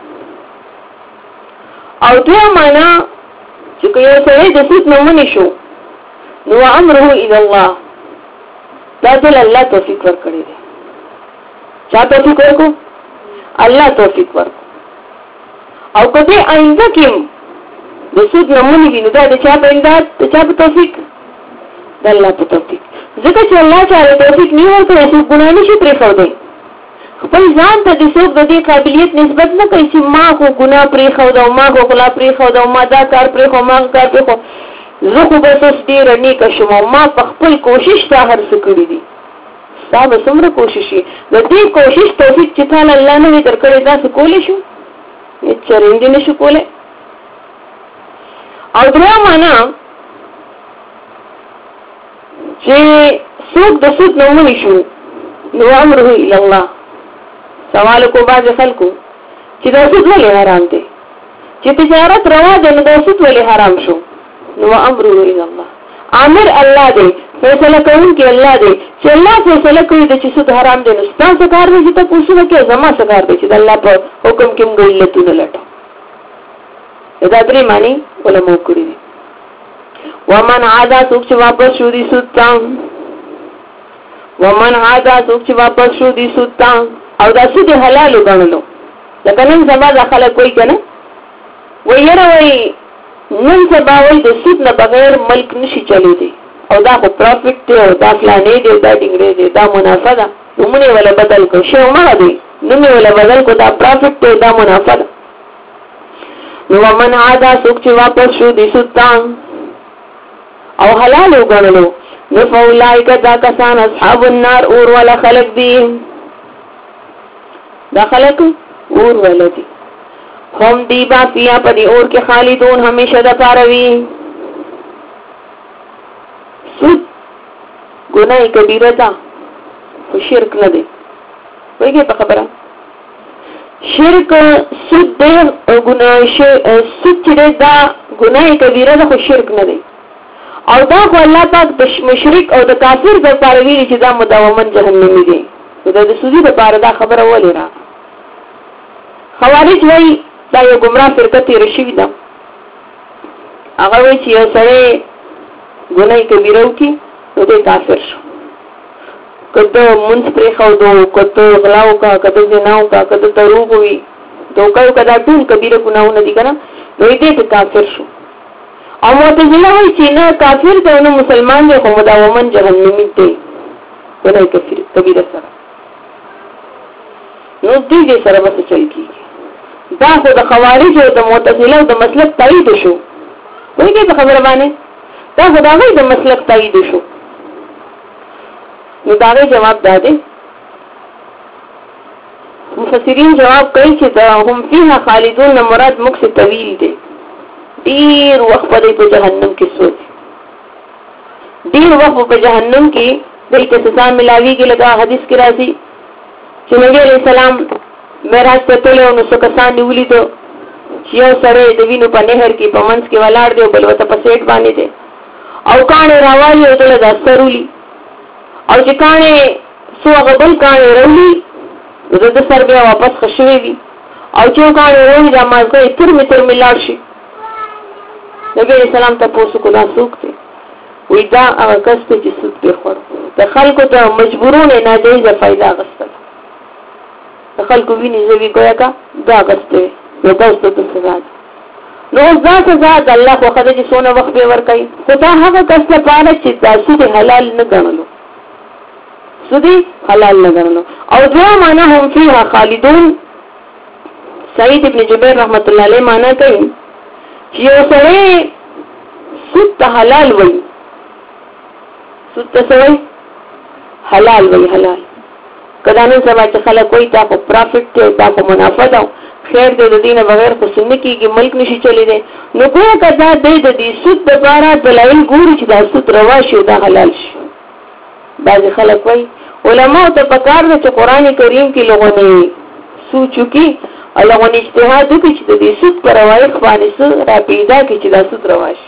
او دوی معنا چې یو سړی د سود نه منې شو نو امره الی الله دا ټول الله توفیق ورکړي دی چا توفیق ورکو الله توفیق ورکو او کله آینده کې د سود نه منې ویني دا د چا په امداد د چا په توفیق د الله په توفیق ځکه چې الله تعالی توفیق نه ورکړي چې ګناه نشي پرې ښودي خپل ځان ته د څوک د دې قابلیت نسبت نه کوي چې ما خو ګناه پرې ښود او ما خو غلا پرې ښود او ما دا کار پرې خو ما کار پرې خو زه خو بس اوس ډېره نیکه شوم او ما په خپل کوشش تا هر څه کړي دي ستا به څومره کوشش وي د دې کوشش توفیق چې تا الله نه وي درکړی داسې کولی شو هېڅ چرندې نه شو کولی او درېیم معنا چې څوک د سود نه منې شو نو امره الی الله سوال کو باز خلکو چې دا سود ولې حرام دی چې تجارت روا ده نو دا سود ولې حرام شو نو امره الی الله امر الله دی فیصله کوونکی الله دی چې الله فیصله کوي چې سود حرام دی نو تاسو کار دی چې تاسو کې زما څه کار دی چې الله په حکم کې موږ علتونه لټو دا درې معنی علماء کړی دي ومن عادا سوک چې واپس شو دي سود تا ومن عادا سوک چې واپس شو دي سود تا او دا سود حلال وګڼلو لکه نن سبا دا خلک وایي کنه وایي یاره وایي نن سبا وایي د سود نه بغیر ملک نشي چلېدی او دا خو پروفیټ دی او دا فلانې دی دا ډینګرې دی دا منافع ده نومونه ولا بدل کو شی عمره دی نومونه ولا بدل کو دا پروفیټ دی دا منافع ده نو ومن عادا سوک چې واپس شو دي سود تا او حلال وګڼلو نو فاولائک دا کسان اصحاب النار اور ولا خلق دی دا خلق اور ولا دی هم دی با فیا پدی اور کې خالدون همیشه د پاروي سود ګناه کبیره ده خو شرک نه دی وایي په خبره شرک سود دی او ګناه سود چې دا ګناه کبیره ده خو شرک نه دی او دا خو الله پاک د مشرک او د کافر د پاره ویلي چې دا مداومن جهنمی دي دا د سودی د پاره دا خبره ولې را خوارج وایي دا یو ګمراه فرقه تېره شوې ده هغه وایي چې یو سړی ګناه کبیره وکړي نو دی کافر شو که ته مونځ پرېښودو که ته غلا وکړه که ته زنا وکړه که ته دروغ ووي دوکه وکړه دا ټول کبیره ګناهونه دي که نه نو دی ته کافر شو او معتزله وایي چې نه کافر دی او نه مسلمان دی خو مداومن جهنمی دی ګناه کبیره سره نو دې سره به څه چل کېږي دا خو د خوارج او د معتزله او د مسلک تایید شو وایي په خبره باندې دا خو د هغوی د مسلک تایید شو نو د هغې جواب دا دی مفسرین جواب کوي چې دا هم فيها خالدون مراد مکس طویل دی ډیر وخت په جهنم کې سوځي ډیر وخت په جهنم کې دای ته سزا ملاويږي لکه حدیث کې راځي چې نبی عليه السلام معراج ته تلو نو څو کسان نیولې ته یو سره د وینو په نهر کې په منځ کې ولاړ دی بل وته په سیټ باندې دی او کانه راوالي او دله داسترولي او چې کانه سو غبل کانه رولي زه د سر بیا واپس خښوي وي او چې کانه رولي د مازګه تر متر ملاړ شي نبی عليه السلام ته پوښتنه کوله سوکته وی دا هغه کس ته چې سود پرې خور د خلکو ته مجبورونه ناجایزه فائدہ غوښتل د خلکو ویني زوی ګویا کا دا غوښته یو تاسو ته سزا نو دا سزا د الله خو خدای چې سونه وخت به ور کوي خدا هغه کس لپاره چې تاسو ته حلال نه ګڼلو سودی حلال نه ګڼلو او دوا معنا هم فيها خالدون سعید ابن جبیر رحمت الله علیه معنا کوي چې یو سره سود ته حلال وي سود ته سوي حلال وي حلال کله نن سبا چې خلک کوئی تا په پروفټ ته تا په منافع دا خیر دې د دینه بغیر خو سنت کیږي ملک نشي چلی دی نو کوه کدا دې د سود د بارا دلایل ګوري چې دا سود روا شي دا حلال شي بعض خلک وای علماء ته پکار دي چې قران کریم کې لغونه سوچو کې لغونه اجتهاد وکړي چې د سود پر روایت باندې سره را پیدا کې چې دا سود روا شي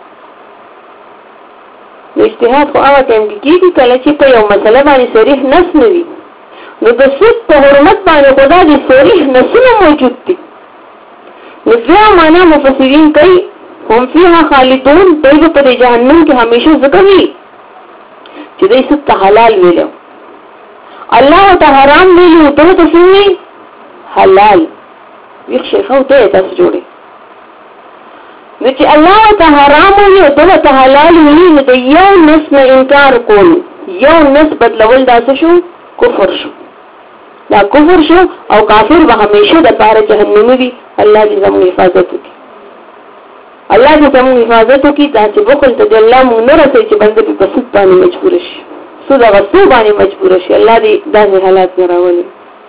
اجتهاد خو هغه ټیم کې کیږي کله چې په یو مسله باندې صریح نص نه وي نو د سود په حرمت باندې خدا دې صریح نصونه موجود دي نو بیا معنا مفسرین کوي هم فيها خالدون دوی په جهنم کې همیشه ځکوي چې دې سود حلال ویلو الله ته حرام ویلو ته څه حلال یو شی خو ته تاسو جوړي نو چې الله ته حرام وي او ته حلال وي نو د یو نس نه انکار کول یو نس بدلول دا څه شو کفر شو دا کفر شو او کافر به همیشه د پاره جهنمی وي الله دې زموږ حفاظت وکړي الله دې زموږ حفاظت وکړي دا چې بخل ته الله مونږ نه رسي چې بنده په سود باندې مجبور شي سود هغه سود باندې مجبور شي الله دې داسې حالات نه راولي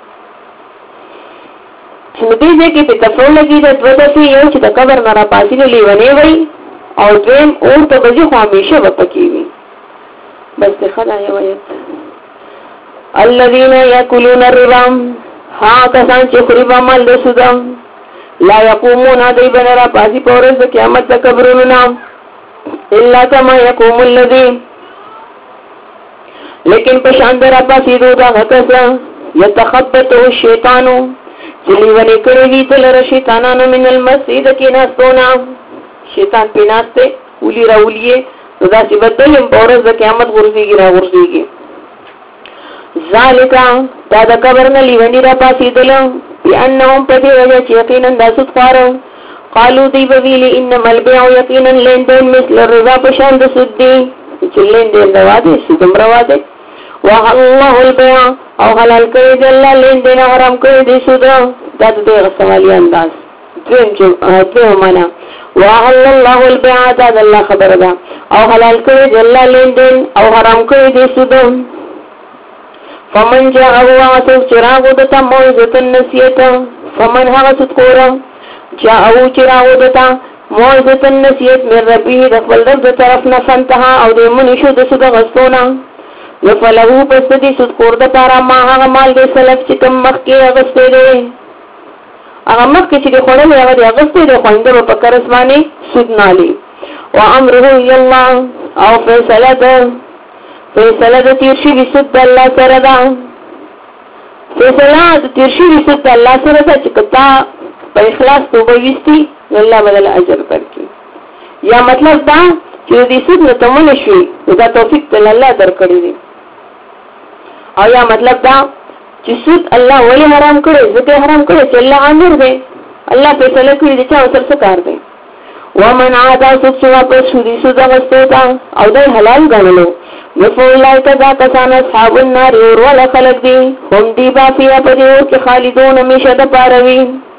نو دې کې په تفصیل لګي د دوه څه یو چې د قبر نه را پاتې لیونی وي او دویم اور ته بځي خو همیشه وپکې وي بس خدای یو آیت الذين ياكلون الربا ها کسان چې خوري مال د سود لا يقومون دای بنرا پاتې پورز د قیامت د قبرونو نام الا كما يقوم الذي لیکن په شان درا پاتې دوه غتسا يتخبطه الشیطان چلی ونی کړی وی تل شیطانانو من المسجد کې ناستونا شیطان پیناسته ولي راوليه دا چې بدلم پورز د قیامت ورځيږي را ورځيږي ذالک دا د قبر نه لیونی را پاسې دل بانهم په دې وجه چې یقینا د سود کارو قالو دی ویل انما البيع یقینا لندن مثل الربا په شان د سود دی چې لندن رواده سودم رواده والله البيع او حلال کړی دی الله لندن حرام کړی دی سود دا د غسوالی انداز دویم معنا وحل الله البيع دا الله خبر ده او حلال کړی دی الله لندن او حرام کړی دی سود فمن جاءه وعسو چراغ دتا موعظه النصیحت فمن هغه ذکر جاءه چراغ دتا موعظه النصیحت من ربه د خپل رب طرف نه فنتها او د منشو د سود غستونه یفلهو پس دې سود کور د پارا ما هغه مال دې سلف چې کم مخ کې اغسته دي هغه مخ کې چې خړل هغه دې اغسته دي خوانده په کرسمانه سود نالي وامره الله او فیصله د تیرشي وسد الله سره ده فیصله د تیرشي وسد الله سره ده چې کتا په اخلاص توبه وستي الله بدل اجر ورکړي یا مطلب دا چې دې سود نه تمنه شي دا توفیق ته الله درکړي دي او یا مطلب دا چې سود الله ولې حرام کړي ځکه حرام کړي چې الله امر دی الله فیصله کړی دی چې اوسر څه کار دی ومن عاد سود واپس سودی سود غوښته او دا حلال ګڼلو یفولای کذا کسان اصحاب النار ور ولا خلق دی هم دی بافیا په دې کې خالدون همیشه د پاروي